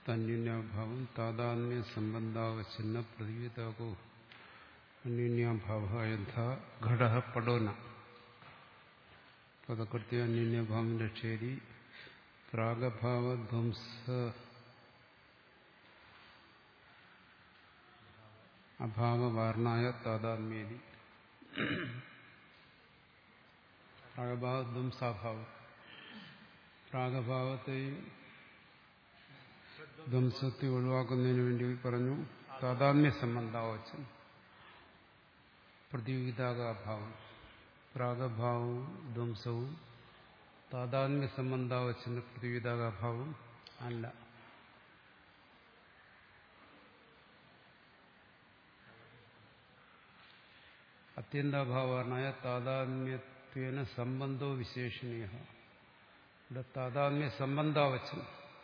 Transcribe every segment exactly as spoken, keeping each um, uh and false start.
തന്യൂന്യാഭാവം താതാത്മ്യ സംബന്ധാവച്ഛിന്ന പ്രതിവിധാകോ അന്യൂന്യാഭാവ യഥാ ഘടഃ പടോന പദകൃത്യ അന്യൂന്യഭാവം രക്ഷേരി പ്രാഗഭാവധ്വംസ അഭാവവാർണായ താതാത്മ്യേതി പ്രാഗഭാവധ്വംസാഭാവം പ്രാഗഭാവത്തെയും ധ്വംസത്തെ ഒഴിവാക്കുന്നതിന് വേണ്ടി പറഞ്ഞു താതാത്മ്യ സംബന്ധാവച്ഛൻ പ്രതിയോഗിതാഭാവം പ്രാഗഭാവവും ധ്വംസവും താതാത്മ്യ സംബന്ധാവച്ഛന്റെ പ്രതിയോഗിതാഭാവം അല്ല. അത്യന്താഭാവാനായ താതാത്മ്യത്വേന സംബന്ധോ വിശേഷണീയ. ഇവിടെ താതാത്മ്യ സംബന്ധാവച്ഛൻ,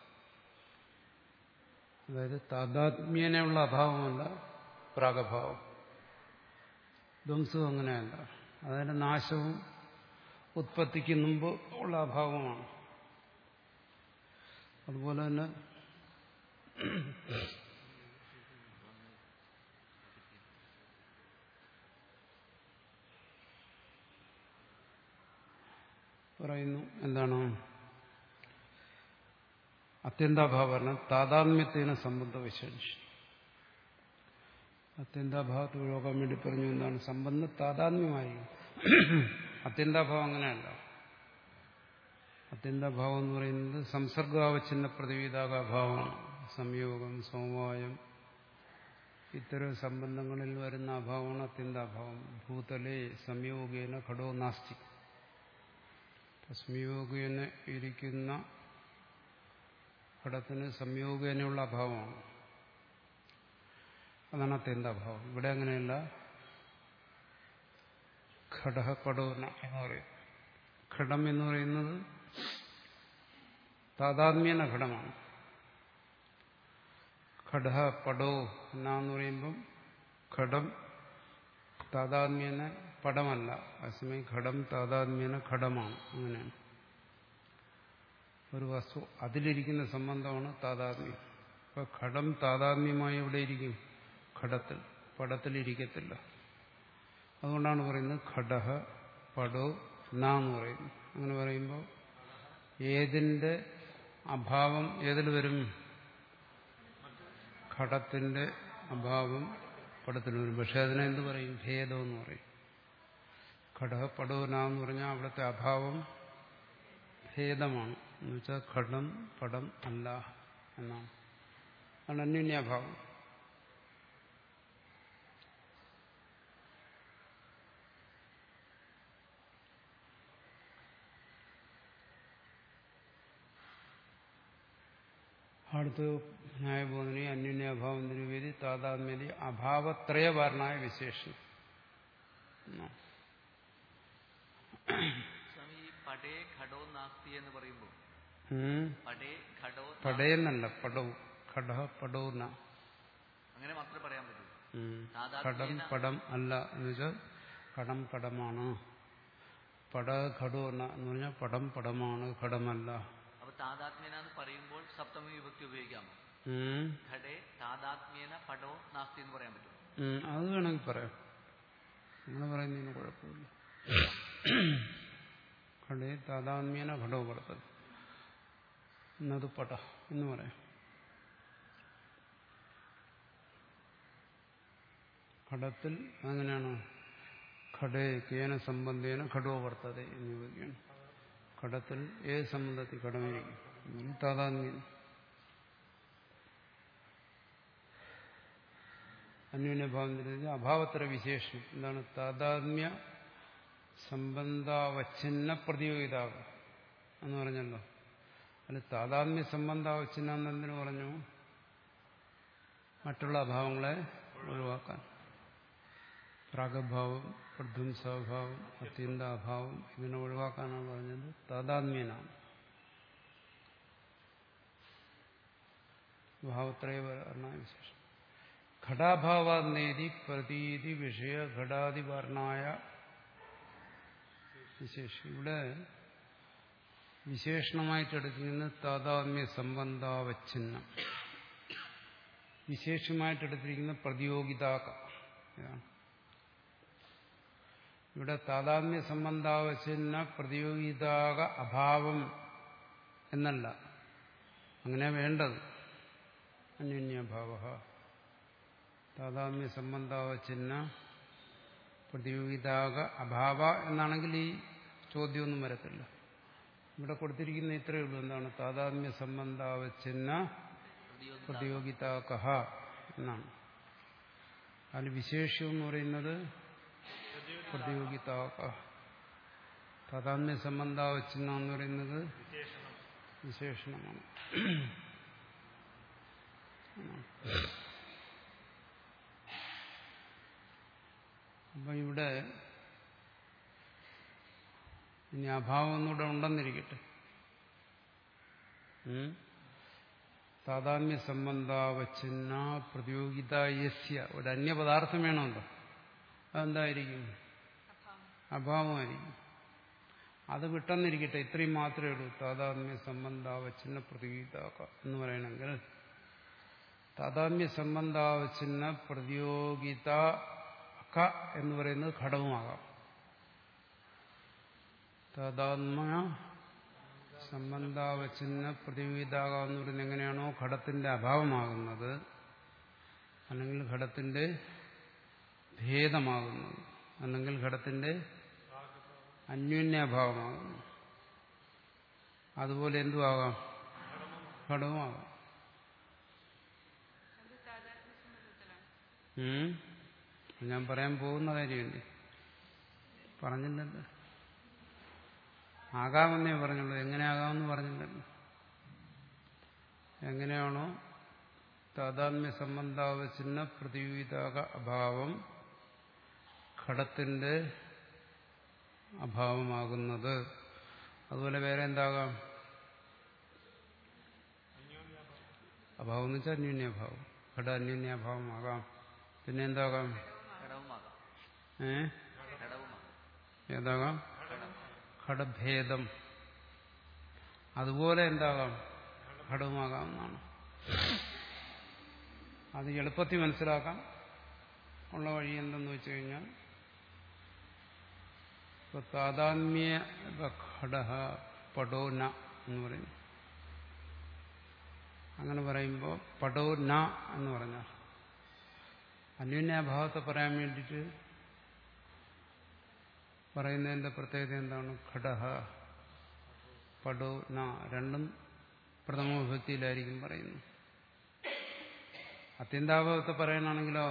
അതായത് താതാത്മ്യേനയുള്ള അഭാവമല്ല പ്രാഗഭാവം. ധ്വംസവും അങ്ങനെയല്ല, അതിന്റെ നാശവും ഉത്പത്തിക്ക് മുമ്പ് ഉള്ള അഭാവമാണ്. അതുപോലെ തന്നെ പറയുന്നു എന്താണ് അത്യന്താഭാവം താതാത്മ്യത്തിന് സംബന്ധ വിശേഷം. അത്യന്താഭാവത്തെ ഒഴിവാക്കാൻ വേണ്ടി പറഞ്ഞു എന്താണ് സംബന്ധം താതാത്മ്യമായി. അത്യന്താഭാവം അങ്ങനെയല്ല. അത്യന്താഭാവം എന്ന് പറയുന്നത് സംസർഗാവച്ഛിന്ന പ്രതിവിധാഭാവമാണ്. സംയോഗം, സമവായം ഇത്തരം സംബന്ധങ്ങളിൽ വരുന്ന അഭാവമാണ് അത്യന്താഭാവം. ഭൂതലേ സംയോഗേന ഘടോ നാസ്തി. സംയോഗേന ഇരിക്കുന്ന ഘടത്തിന് സംയോഗേനയുള്ള അഭാവമാണ്, അതാണ് അത്യന്താഭാവം. ഇവിടെ അങ്ങനെയല്ല. ഘടഃ പടോന എന്ന് പറയും. ഘടം എന്ന് പറയുന്നത് താതാത്മ്യേന ഘടമാണ്. ഘടഃ പടോ എന്ന് പറയുമ്പം ഘടം താതാത്മ്യേന പടമല്ല, അതേസമയം ഘടം താതാത്മ്യേന ഘടമാണ്. അങ്ങനെയാണ് ഒരു വസ്തു അതിലിരിക്കുന്ന സംബന്ധമാണ് താതാത്മ്യം. അപ്പൊ ഘടം താതാത്മ്യമായി എവിടെ ഇരിക്കും? ഘടത്തിൽ, പടത്തിലിരിക്കത്തില്ല. അതുകൊണ്ടാണ് പറയുന്നത് ഘടഃ പടോ ന എന്ന് പറയുന്നു. അങ്ങനെ പറയുമ്പോൾ ഏതിന്റെ അഭാവം ഏതിൽ വരും? ഘടത്തിന്റെ അഭാവം പടത്തിൽ വരും. പക്ഷെ അതിനെ എന്ത് പറയും? ഭേദം എന്ന് പറയും. ഘടഃ പടോ ന എന്ന് പറഞ്ഞാൽ അവിടുത്തെ അഭാവം ഭേദമാണ്. എന്ന് വെച്ചാൽ ഘടം പടം അല്ല എന്നാണ്. അതാണ് അന്യൂന്യാഭാവം. അടുത്ത് ന്യായബോധന അന്യൂന്യാഭാവം നിരൂപേതി താതാത്മ്യതി അഭാവത്രയവാർണായ വിശേഷം. പടയെന്നല്ല പടവും ഘടഃ പടോന അങ്ങനെ മാത്രമേ പറയാൻ പറ്റൂ. ഘടം പടം അല്ല എന്ന് വെച്ചാൽ ഘടം കടമാണ്. പട ഘടോന എന്ന് പറഞ്ഞാൽ പടം പടമാണ്, ഘടമല്ല. താതാത്മ്യനെന്ന് പറയുമ്പോൾ സപ്തമി വിഭക്തി ഉപയോഗിക്കാമോ? ഘടേ താതാത്മ്യേന പടോ നാസ്തി എന്ന് പറയാൻ പറ്റും. അത് വേണമെങ്കിൽ പറയാം. അങ്ങനെ പറയുന്നതിന് കുഴപ്പമില്ല. ഘടേ താതാത്മ്യേന ഘടോ വർത്തതി എന്നത് പട എന്ന് പറയാം. ഘടത്തിൽ അങ്ങനെയാണ്. ഘടേ കേന സംബന്ധേന ഘടോ വർത്തതി എന്ന് ചോദിക്കുകയാണ്. ഘടത്തിൽ ഏത് സംബന്ധത്തിൽ ഘടമിരിക്കും? താതാത്മ്യം. അന്യൂന്യഭാവം അഭാവത്തര വിശേഷം എന്താണ്? താതാത്മ്യ സംബന്ധാവച്ഛിന്ന പ്രതിയോഗിതാവ് എന്ന് പറഞ്ഞല്ലോ. അല്ല, താതാത്മ്യ സംബന്ധാവച്ഛിന്ന എന്തിനു പറഞ്ഞു? മറ്റുള്ള അഭാവങ്ങളെ ഒഴിവാക്കാൻ. പ്രാഗഭാവം, പ്രധ്വംസാഭാവം, അത്യന്താഭാവം ഇതിനെ ഒഴിവാക്കാനാണ് പറഞ്ഞത്. താതാത്മ്യനാണ്. ഭാവത്രയ വർണ്ണായ വിശേഷം. ഘടാഭാവാന്നേതി പ്രതീതി വിഷയ ഘടാതിവർണ്ണായ വിശേഷം. ഇവിടെ വിശേഷണമായിട്ടെടുക്കുന്ന താതാത്മ്യ സംബന്ധാവച്ഛിന്നം വിശേഷമായിട്ടെടുത്തിരിക്കുന്ന പ്രതിയോഗിതാക ഇതാണ്. ഇവിടെ താതാത്മ്യ സംബന്ധാവച്ഛിന്ന പ്രതിയോഗിതാക അഭാവം എന്നല്ല, അങ്ങനെ വേണ്ടത്. അന്യോന്യഭാവ താതാത്മ്യ സംബന്ധാവച്ഛിന്ന പ്രതിയോഗിതാക അഭാവ എന്നാണെങ്കിൽ ഈ ചോദ്യമൊന്നും വരത്തില്ല. ഇവിടെ കൊടുത്തിരിക്കുന്ന ഇത്രയേ ഉള്ളൂ. എന്താണ്? താതാത്മ്യ സംബന്ധാവച്ഛിന്ന പ്രതിയോഗിതാക എന്നാണ്. അതിൽ വിശേഷം എന്ന് പറയുന്നത് പ്രതിയോഗിതാക. താതാത്മ്യ സംബന്ധാവച്ഛിന്ന എന്ന് പറയുന്നത് വിശേഷണമാണ്. അപ്പൊ ഇവിടെ ഇനി അഭാവം ഒന്നുകൂടെ ഉണ്ടെന്നിരിക്കട്ടെ. താതാത്മ്യ സംബന്ധാവച്ഛിന്ന പ്രതിയോഗിത യസ്യ ഒരു അന്യപദാർത്ഥം വേണമല്ലോ. അതെന്തായിരിക്കും? അഭാവമായിരിക്കും. അത് വിട്ടെന്നിരിക്കട്ടെ, ഇത്രയും മാത്രമേ ഉള്ളൂ. താതാത്മ്യ സംബന്ധാവച്ഛിന്ന പ്രതിയോഗിതാക എന്ന് പറയണമെങ്കിൽ താതാത്മ്യ സംബന്ധാവച്ഛിന്ന പ്രതിയോഗിത എന്ന് പറയുന്നത് ഘടകമാകാം. താതാത്മ്യ സംബന്ധാവച്ഛിന്ന പ്രതിയോഗിതാക എന്ന് പറയുന്നത് എങ്ങനെയാണോ ഘടത്തിന്റെ അഭാവമാകുന്നത്, അല്ലെങ്കിൽ ഘടത്തിന്റെ ഭേദമാകുന്നത്, അല്ലെങ്കിൽ ഘടത്തിന്റെ അന്യോന്യാഭാവമാകുന്നു, അതുപോലെ എന്തുമാകാം? ഘടകമാകാം. ഞാൻ പറയാൻ പോകുന്ന കാര്യമല്ലേ, പറഞ്ഞില്ലല്ലോ. ആകാമെന്നേ പറഞ്ഞുള്ളൂ, എങ്ങനെ ആകാമെന്ന് പറഞ്ഞില്ലല്ലോ. എങ്ങനെയാണോ താതാത്മ്യ സംബന്ധാവച്ഛിന്ന പ്രതിയോഗിതാക അഭാവം ഘടത്തിന്റെ അഭാവമാകുന്നത്, അതുപോലെ വേറെ എന്താകാം? അഭാവം എന്ന് വെച്ചാൽ അന്യോന്യാഭാവം. ഘട അന്യോന്യാഭാവമാകാം. പിന്നെ എന്താകാം? ഏ ഏതാകാം? ഘടഭേദം. അതുപോലെ എന്താകാം? ഘടകമാകാം എന്നാണ്. അത് എളുപ്പത്തിൽ മനസ്സിലാക്കാം. ഉള്ള വഴി എന്തെന്ന് വെച്ച് കഴിഞ്ഞാൽ, ഇപ്പൊ താതാത്മ്യ ഘട പടോ ന എന്ന് പറയുന്നു. അങ്ങനെ പറയുമ്പോൾ പടോ ന എന്ന് പറഞ്ഞാൽ അന്യോന്യാഭാവത്തെ പറയാൻ വേണ്ടിയിട്ട് പറയുന്നതിന്റെ പ്രത്യേകത എന്താണ്? ഘടഹ പടോ ന രണ്ടും പ്രഥമ വിഭക്തിയിലായിരിക്കും പറയുന്നത്. അത്യന്താഭാവത്തെ പറയാനാണെങ്കിലോ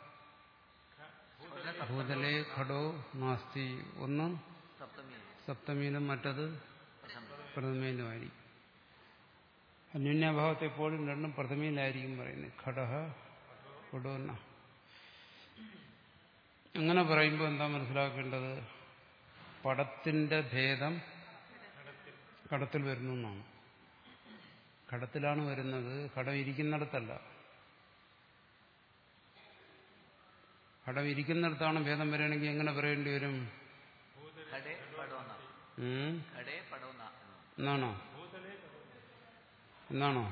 ഭൂതലേ ഘടോ നാസ്തി, ഒന്ന് സപ്തമിയിലും മറ്റത് പ്രഥമയിലുമായിരിക്കും. അന്യോന്യാഭാവത്തെ എപ്പോഴും രണ്ടും പ്രഥമയിലായിരിക്കും പറയുന്നത്. ഘടഹ പടോ ന. അങ്ങനെ പറയുമ്പോൾ എന്താ മനസ്സിലാക്കേണ്ടത്? പടത്തിന്റെ ഭേദം ഘടത്തിൽ വരുന്നു എന്നാണ്. ഘടത്തിലാണ് വരുന്നത്, ഘടം ഇരിക്കുന്നിടത്തല്ല. ഘടം ഇരിക്കുന്നിടത്താണ് ഭേദം വരികയാണെങ്കിൽ എങ്ങനെ പറയേണ്ടി വരും? എന്നാണോ എന്നാണോ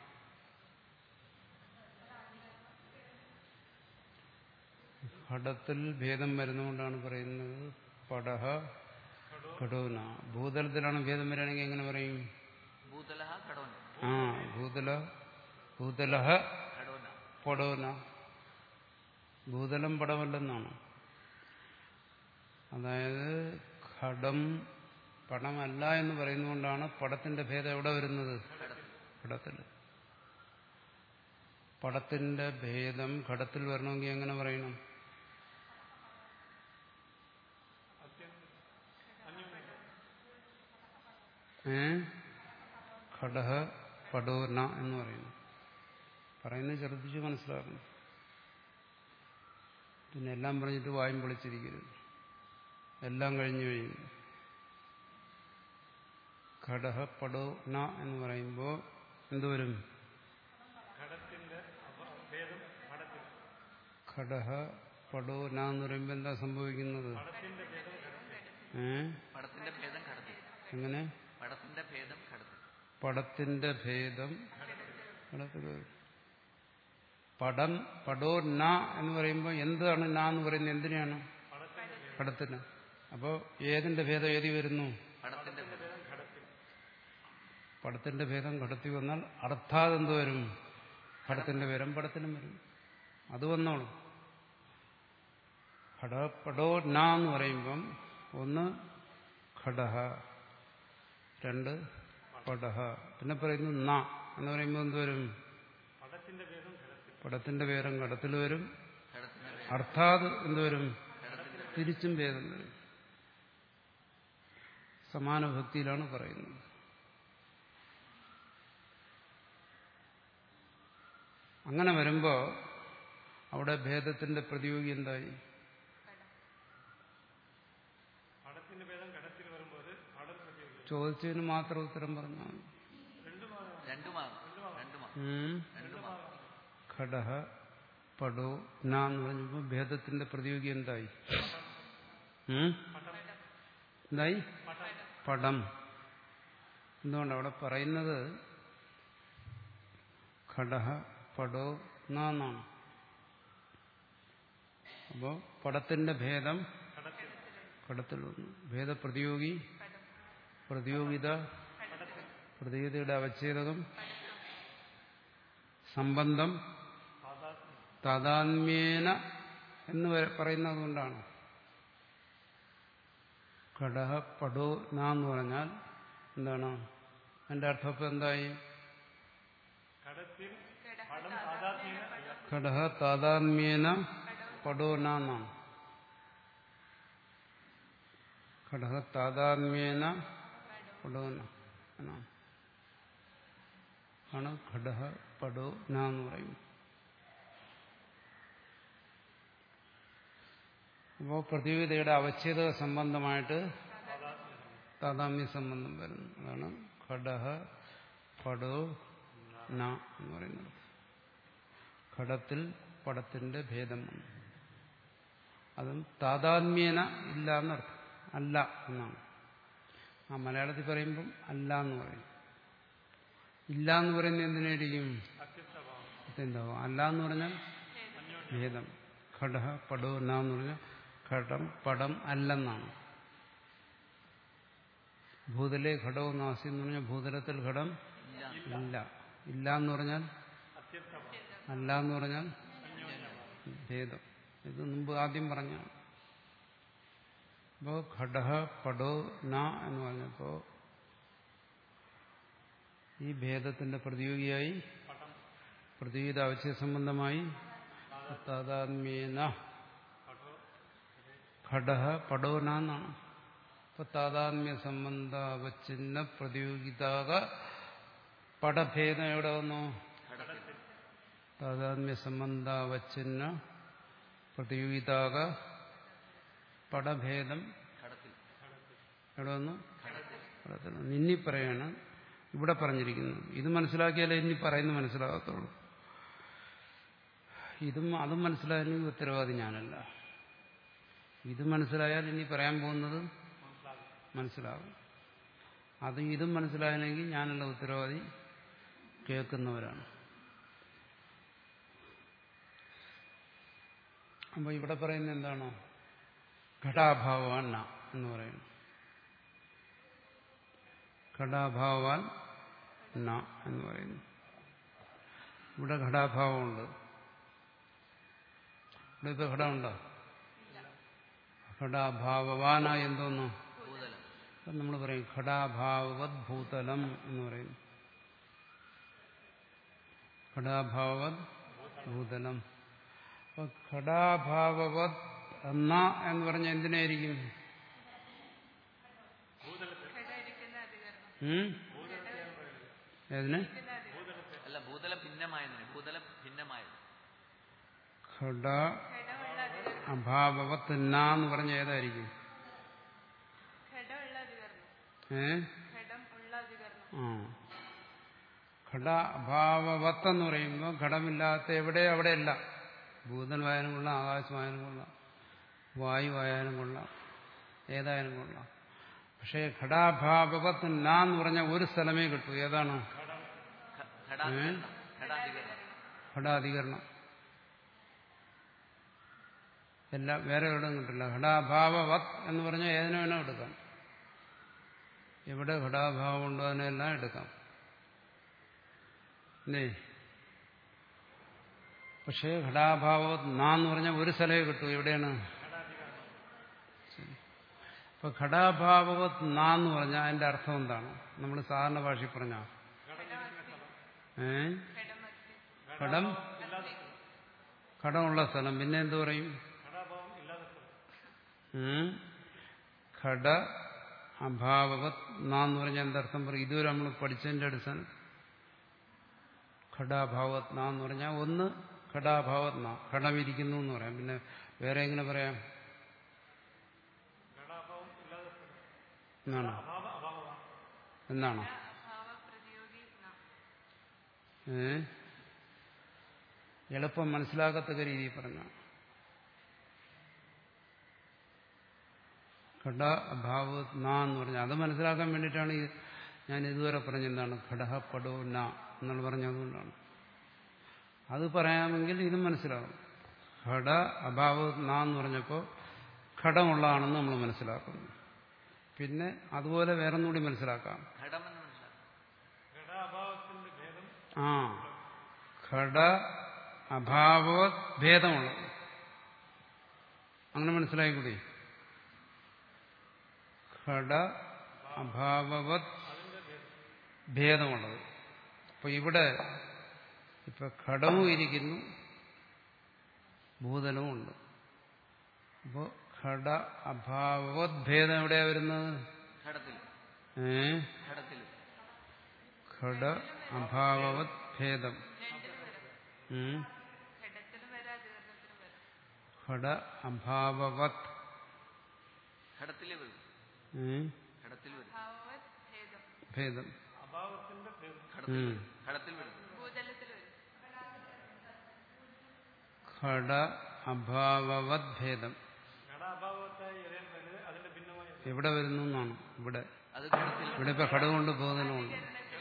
ഘടത്തിൽ ഭേദം വരുന്നതുകൊണ്ടാണ് പറയുന്നത് പടഹ ഘടോന. ഭൂതലത്തിലാണ് ഭേദം വരികയാണെങ്കിൽ എങ്ങനെ പറയും? ആ ഭൂതല ഭൂതലഹ പടോന. ഭൂതലം പടമല്ലെന്നാണ്. അതായത് ഘടം പടമല്ല എന്ന് പറയുന്നതുകൊണ്ടാണ് പടത്തിന്റെ ഭേദം എവിടെ വരുന്നത്? ഘടത്തിൽ. പടത്തിന്റെ ഭേദം ഘടത്തിൽ വരണമെങ്കിൽ എങ്ങനെ പറയണം? ഏ ഘടഹ പടോന എന്ന് പറയുന്നു. പറയുന്നത് ശ്രദ്ധിച്ച് മനസ്സിലാക്കണം. പിന്നെ എല്ലാം പറഞ്ഞിട്ട് വായും പൊളിച്ചിരിക്കരുത്. എല്ലാം കഴിഞ്ഞു കഴിഞ്ഞു. ഘടഹ പടോന എന്ന് പറയുമ്പോൾ എന്തുവരും? ഘടഹ പടോന എന്ന് പറയുമ്പോൾ എന്താ സംഭവിക്കുന്നത്? ഏ എങ്ങനെ? പടത്തിന്റെ ഭേദം ഘടത്തിൽ വരും. പടം പടോ ന എന്ന് പറയുമ്പോൾ എന്താണ് ന എന്ന് പറയുന്നത്? എന്തിനാണ്? പടത്തിന്. അപ്പോൾ ഏതിന്റെ ഭേദം ഏതി വരുന്നു? പടത്തിന്റെ ഭേദം. പടത്തിന്റെ ഭേദം ഘടത്തിൽ വന്നാൽ അർത്ഥാത് എന്ത് വരും? ഘടത്തിന്റെ ഭേദം പടത്തിനും വരും. അത് വന്നോളും. ഘട പടോ ന എന്ന് പറയുമ്പം ഒന്ന് ഘടഹ, രണ്ട് പടഹ, പിന്നെ പറയുന്നു ന എന്ന് പറയുമ്പോൾ എന്തുവരും? പടത്തിന്റെ ഭേദം ഘടത്തിൽ വരും. അർത്ഥാത് എന്തുവരും? തിരിച്ചും ഭേദം വരും. സമാന ഭക്തിയിലാണ് പറയുന്നത്. അങ്ങനെ വരുമ്പോ അവിടെ ഭേദത്തിന്റെ പ്രതിയോഗി എന്തായി? ചോദിച്ചതിന് മാത്രം ഉത്തരം പറഞ്ഞാൽ ഘടഹ പടോ ന എന്ന് പറഞ്ഞപ്പോ ഭേദത്തിന്റെ പ്രതിയോഗി എന്തായി? എന്തായി? പടം. എന്തുകൊണ്ട് അവിടെ പറയുന്നത് ഘടഹ പടോ ന എന്നാണ്. അപ്പോ പടത്തിന്റെ ഭേദം ഘടത്തിൽ വന്നു. ഭേദപ്രതിയോഗി, പ്രതിയോഗിത, പ്രതിയോഗിതയുടെ അവച്ഛേദകം, സംബന്ധം, താദാത്മ്യേന എന്ന് പറയുന്നത് കൊണ്ടാണ്. ഘടഹ പടോ ന എന്ന് പറഞ്ഞാൽ എന്താണ്? അതിന്റെ അർത്ഥം ഇപ്പം എന്തായി? ഘടഹ താദാത്മ്യേന പടോ ന എന്നാണ്. ഘടഹ താദാത്മ്യേന പടോ ന എന്നാണ് ആണ് ഘടഹ പടോ ന എന്ന് പറയും. അപ്പോൾ പ്രതിയോഗിതയുടെ അവച്ഛേദക സംബന്ധമായിട്ട് താദാത്മ്യ സംബന്ധം വരുന്നു. അതാണ് ഘടഹ പടോ ന എന്ന് പറയുന്നത്. ഘടത്തിൽ പടത്തിന്റെ ഭേദം വന്നു. അതും താദാത്മ്യേന ഇല്ല എന്നർത്ഥം. അല്ല എന്നാണ്. ആ മലയാളത്തിൽ പറയുമ്പം അല്ല എന്ന് പറയും. ഇല്ല എന്ന് പറയുന്നത് എന്തിനായിരിക്കും? അത്യന്തഭാവം. അല്ല എന്ന് പറഞ്ഞാൽ ഭേദം. ഘടഹ പടോ ന എന്ന് പറഞ്ഞാൽ ഘടം പടം അല്ലെന്നാണ്. ഭൂതലെ ഘടവും നാസി എന്ന് പറഞ്ഞാൽ ഭൂതലത്തിൽ ഘടം ഇല്ല. ഇല്ല എന്ന് പറഞ്ഞാൽ അല്ല എന്ന് പറഞ്ഞാൽ ഭേദം. ഇത് മുമ്പ് ആദ്യം പറഞ്ഞാണ്. അപ്പോ ഘടഹ പടോ ന എന്ന് പറഞ്ഞപ്പോ ഈ ഭേദത്തിന്റെ പ്രതിയോഗിയായി പ്രതിയോഗിത അവച്ഛേദ സംബന്ധമായി താദാത്മ്യേന ഘടഹ പടോ ന എന്നാണ്. അപ്പൊ താദാത്മ്യ സംബന്ധ അവച്ഛിന്ന പ്രതിയോഗിതാക പടഭേദം എവിടെ വന്നു? താദാത്മ്യ സംബന്ധ അവച്ഛിന്ന പ്രതിയോഗിതാക പടഭേദം എവിടെ വന്നു? ഇനി പറയാണ് ഇവിടെ പറഞ്ഞിരിക്കുന്നു. ഇത് മനസ്സിലാക്കിയാലേ ഇനി പറയുന്നത് മനസ്സിലാകത്തുള്ളൂ. ഇതും അതും മനസ്സിലായാലും ഉത്തരവാദി ഞാനല്ല. ഇത് മനസ്സിലായാൽ ഇനി പറയാൻ പോകുന്നത് മനസ്സിലാകും. അതും ഇതും മനസ്സിലായെങ്കിൽ ഞാനല്ല ഉത്തരവാദി, കേൾക്കുന്നവരാണ്. അപ്പോൾ ഇവിടെ പറയുന്നത് എന്താണോ? ഘടാഭാവാൻ ന എന്ന് പറയുന്നു. ഘടാഭാവാൻ ന എന്ന് പറയുന്നു. ഇവിടെ ഘടാഭാവമുണ്ട്. ഇവിടെ ഇപ്പൊ ഘടമുണ്ടോ? ഘടാഭാവാനായി എന്തോന്നു? നമ്മൾ പറയും ഘടാഭാവവത് ഭൂതലം എന്ന് പറയുന്നു. ഘടാഭാവവത് ഭൂതലം. അപ്പൊ ഘടാഭാവവത് എന്ന എന്ന് പറഞ്ഞ എന്തിനായിരിക്കും? ഏതിന്? അല്ല, ഭൂതലം ഭിന്നമായതിന്. ഭൂതലം ഭിന്നമായത്. ഘട അഭാവവത് ന എന്ന് പറഞ്ഞ ഏതായിരിക്കും? ഏ ആ ഘട അഭാവവത്ത് എന്ന് പറയുമ്പോൾ ഘടമില്ലാത്ത എവിടെ അവിടെയല്ല. ഭൂതലമായാലും കൊള്ളാം, ആകാശമായാലും കൊള്ളാം, വായുവായാലും കൊള്ളാം, ഏതായാലും കൊള്ളാം. പക്ഷേ ഘടാഭാവവത്ത് ന എന്ന് പറഞ്ഞാൽ ഒരു സ്ഥലമേ കിട്ടൂ. ഏതാണ്? ഘടാധികരണം. എല്ലാം വേറെ എവിടെയും കിട്ടില്ല. ഘടാഭാവവത് എന്ന് പറഞ്ഞാൽ ഏതിനെ വേണം എടുക്കാം. എവിടെ ഘടാഭാവം ഉണ്ടോ അതിനെല്ലാം എടുക്കാം. അല്ലേ? പക്ഷേ ഘടാഭാവത് നാന്ന് പറഞ്ഞാൽ ഒരു സ്ഥലമേ കിട്ടൂ. എവിടെയാണ്? അപ്പൊ ഘടാഭാവവത് നാന്ന് പറഞ്ഞാൽ അതിന്റെ അർത്ഥം എന്താണ്? നമ്മൾ സാധാരണ ഭാഷയിൽ പറഞ്ഞ ഏ ഘടം ഘടമുള്ള സ്ഥലം. പിന്നെ എന്തു പറയും? ഘട അഭാവവത് നാന്ന് പറഞ്ഞാൽ എന്തർത്ഥം പറയും? ഇതുവരെ നമ്മൾ പഠിച്ചതിന്റെ അടിസ്ഥാനം ഘടാഭാവത് നാന്ന് പറഞ്ഞാൽ ഒന്ന് ഘടാഭാവത് നാ ഘടമിരിക്കുന്നു എന്ന് പറയാം. പിന്നെ വേറെ എങ്ങനെ പറയാം? എന്നാണോ എന്നാണോ ഏ എളുപ്പം മനസ്സിലാക്കത്തക്ക രീതിയിൽ പറഞ്ഞ ഘട അഭാവത് നാ എന്ന് പറഞ്ഞാൽ അത് മനസ്സിലാക്കാൻ വേണ്ടിയിട്ടാണ് ഞാൻ ഇതുവരെ പറഞ്ഞെന്താണ് ഘടഹ പടോ ന എന്നുള്ള പറഞ്ഞതുകൊണ്ടാണ്. അത് പറയാമെങ്കിൽ ഇതും മനസ്സിലാകും. ഘട അഭാവത് നാ എന്ന് പറഞ്ഞപ്പോൾ ഘടമുള്ളതാണെന്ന് നമ്മൾ മനസ്സിലാക്കുന്നു. പിന്നെ അതുപോലെ വേറൊന്നുകൂടി മനസ്സിലാക്കാം. ആ ഘട അഭാവത് ഭേദമുള്ളത് അങ്ങനെ മനസ്സിലായിക്കൂടി. ഘട അഭാവവത് ഭേദമുള്ളത്. അപ്പൊ ഇവിടെ ഇപ്പൊ ഘടവും ഇരിക്കുന്നു, ഭൂതലവും ഉണ്ട്. അപ്പോ ഘട അഭാവവത് ഭേദം എവിടെയാ വരുന്നത്? ഏ ഘട അഭാവവത് ഭേദം ഘട അഭാവവത് ഭേദം ഘട അഭാവവത് ഭേദം എവിടെ വരുന്നു എന്നാണ്. ഇവിടെ ഇവിടെ ഇപ്പൊ ഘടകമുണ്ട്, ബോധനമുണ്ട്.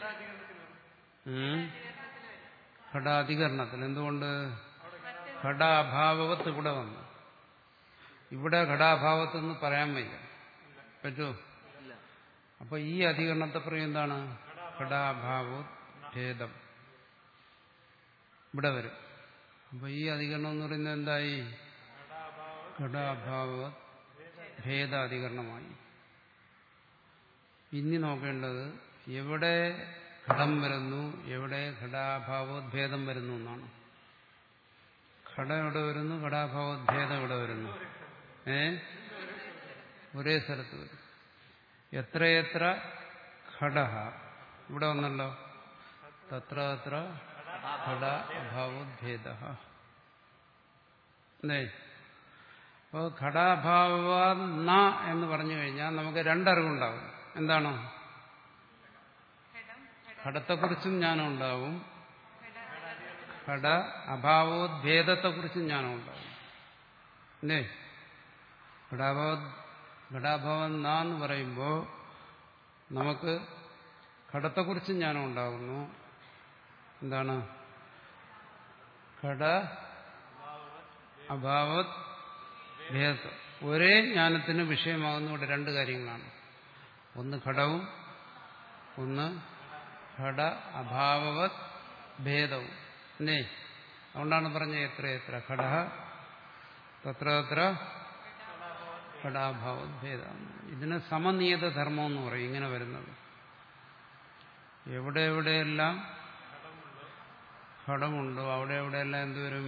ഘടാധികരണത്തിൽ. എന്തുകൊണ്ട്? ഘടാഭാവത്ത് ഇവിടെ വന്നു. ഇവിടെ ഘടാഭാവത്തെന്ന് പറയാൻ വയ്യ. പറ്റുമോ? അപ്പൊ ഈ അധികരണത്തെ പറയും എന്താണ്? ഘടാഭാവത് ഭേദം ഇവിടെ വരും. അപ്പൊ ഈ അധികരണം എന്ന് പറയുന്നത് എന്തായി? ഘടാഭാവത് ഭേദാധികരണമായി. ഇനി നോക്കേണ്ടത് എവിടെ ഘടം വരുന്നു, എവിടെ ഘടാഭാവോദ്ഭേദം വരുന്നു എന്നാണ്. ഘടം എവിടെ വരുന്നു, ഘടാഭാവോദ്ഭേദം എവിടെ വരുന്നു? ഏ ഒരേ സ്ഥലത്ത് വരും. എത്രയെത്ര ഘട ഇവിടെ വന്നല്ലോ. തത്ര തത്ര ഘട അഭാവോദ്ഭേദ. അല്ലേ? അപ്പോ ഘടാഭാവ ന എന്ന് പറഞ്ഞു കഴിഞ്ഞാൽ നമുക്ക് രണ്ടറിവുണ്ടാവും. എന്താണ്? ഘടത്തെക്കുറിച്ചും ജ്ഞാനം ഉണ്ടാവും, ഘട അഭാവോദ്ഭേദത്തെക്കുറിച്ചും ജ്ഞാനം ഉണ്ടാവും. അല്ലേ? ഘടാഭാവ ഘടാഭാവം ന എന്ന് പറയുമ്പോൾ നമുക്ക് ഘടത്തെക്കുറിച്ചും ജ്ഞാനം ഉണ്ടാകുന്നു. എന്താണ്? ഘട അഭാവത് ഭേദം. ഒരേ ജ്ഞാനത്തിന് വിഷയമാകുന്ന ഇവിടെ രണ്ട് കാര്യങ്ങളാണ്. ഒന്ന് ഘടവും ഒന്ന് ഘട അഭാവവത് ഭേദവും. അല്ലേ? അതുകൊണ്ടാണ് പറഞ്ഞത് എത്ര എത്ര ഘട തത്ര തത്ര ഘടാഭാവത് ഭേദം. ഇതിന് സമനിയത ധർമ്മം എന്ന് പറയും. ഇങ്ങനെ വരുന്നത് എവിടെ എവിടെയെല്ലാം ഘടമുണ്ടോ അവിടെ എവിടെയെല്ലാം എന്തുവരും?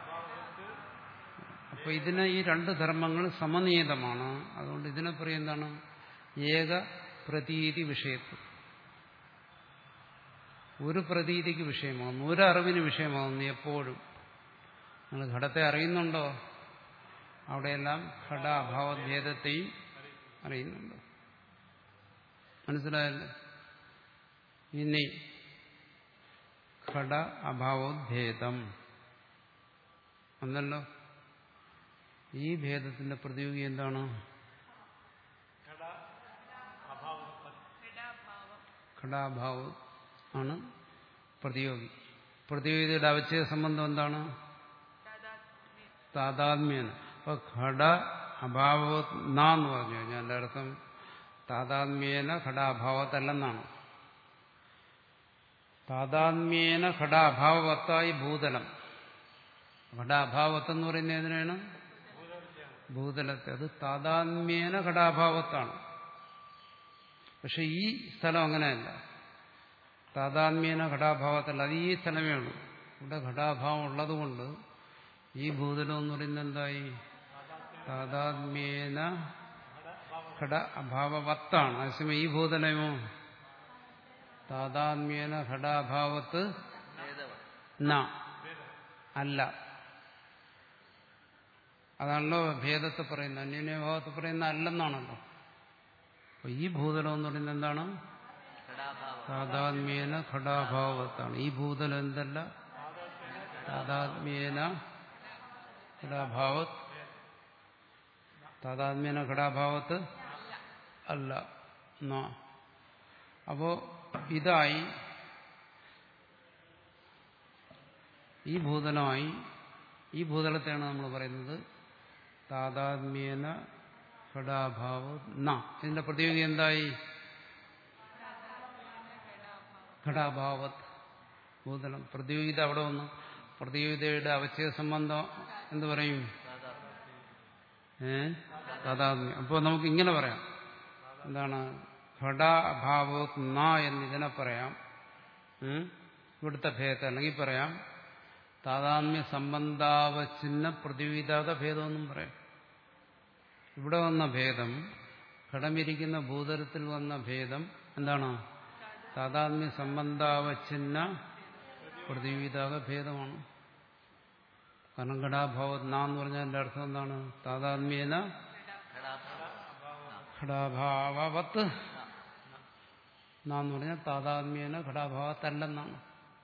അപ്പൊ ഇതിന് ഈ രണ്ട് ധർമ്മങ്ങൾ സമനിയതമാണ്. അതുകൊണ്ട് ഇതിനെ പറയും എന്താണ്? ഏക പ്രതീതി വിഷയത്വം. ഒരു പ്രതീതിക്ക് വിഷയമാകുന്നു, ഒരു അറിവിന് വിഷയമാകുന്നു. എപ്പോഴും നിങ്ങൾ ഘടത്തെ അറിയുന്നുണ്ടോ? അവിടെയെല്ലാം ഘട അഭാവഭേദത്തെയും അറിയുന്നുണ്ട്. മനസ്സിലായല്ലോ? ഇനി ഘട അഭാവോദ്ഭേദം എന്നല്ലോ. ഈ ഭേദത്തിന്റെ പ്രതിയോഗി എന്താണ്? ഘടാഭാവം ആണ് പ്രതിയോഗി. പ്രതിയോഗിയുടെ അവച്ഛേദ സംബന്ധം എന്താണ്? താദാത്മ്യേന. അപ്പൊ ഘട അഭാവ എന്ന് പറഞ്ഞു കഴിഞ്ഞാൽ എൻ്റെ അർത്ഥം താതാത്മ്യേന ഘടാഭാവത്തല്ലെന്നാണ്. താതാത്മ്യേന ഘടാഭാവത്തായി ഭൂതലം. ഘടാഭാവത്തെന്ന് പറയുന്നത് ഏതിനാണ്? ഭൂതലത്തെ. അത് താതാത്മ്യേന ഘടാഭാവത്താണ്. പക്ഷെ ഈ സ്ഥലം അങ്ങനെയല്ല. താതാത്മ്യേന ഘടാഭാവത്തല്ല. അത് ഈ സ്ഥലമേ ഉള്ളൂ. ഇവിടെ ഘടാഭാവം ഉള്ളതുകൊണ്ട് ഈ ഭൂതലം എന്ന് പറയുന്നത് എന്തായി? താതാത്മ്യേന ഘട അഭാവവത്താണ്. അതേസമയം ഈ ഭൂതലമോ താതാത്മ്യേന ഘടാഭാവത്ത് ന അല്ല. അതാണല്ലോ ഭേദത്തെ പറയുന്നത്. അന്യോന്യഭാവത്തെ പറയുന്ന അല്ലെന്നാണല്ലോ. അപ്പൊ ഈ ഭൂതലം എന്ന് പറയുന്നത് എന്താണ്? താതാത്മ്യേന ഘടാഭാവത്താണ്. ഈ ഭൂതലം എന്തല്ല? താതാത്മ്യേന ഘടാഭാവത്ത്. താതാത്മ്യേന ഘടാഭാവത്ത് അല്ല. അപ്പോ ഇതായി ഈ ഭൂതലമായി. ഈ ഭൂതലത്തെയാണ് നമ്മൾ പറയുന്നത് താതാത്മ്യേന ഘടാഭാവ ന. ഇതിന്റെ പ്രതിയോഗി എന്തായി? ഘടാഭാവത് ഭൂതലം. പ്രതിയോഗിത അവിടെ വന്നു. പ്രതിയോഗിതയുടെ അവച്ഛേദ സംബന്ധം എന്ത് പറയും? ഏ താതാത്മ്യം. അപ്പോൾ നമുക്ക് ഇങ്ങനെ പറയാം. എന്താണ്? ഘട അഭാവത് ന എന്നിതിനെ പറയാം. ഇവിടുത്തെ ഭേദം. അല്ലെങ്കിൽ പറയാം താതാത്മ്യ സംബന്ധാവച്ഛിന്ന പ്രതിവിധാത ഭേദമെന്നും പറയാം. ഇവിടെ വന്ന ഭേദം, ഘടമിരിക്കുന്ന ഭൂതലത്തിൽ വന്ന ഭേദം എന്താണ്? താതാത്മ്യ സംബന്ധാവച്ഛിന്ന പ്രതിവിധാത ഭേദമാണ്. കാരണം ഘടാഭാവത് ന എന്ന് പറഞ്ഞാൽ എന്റെ അർത്ഥം എന്താണ്? താതാത്മ്യേന ഘടാഭാവത്ത് ന എന്ന് പറഞ്ഞാൽ താതാത്മ്യേന ഘടാഭാവത്തല്ലെന്നാണ്.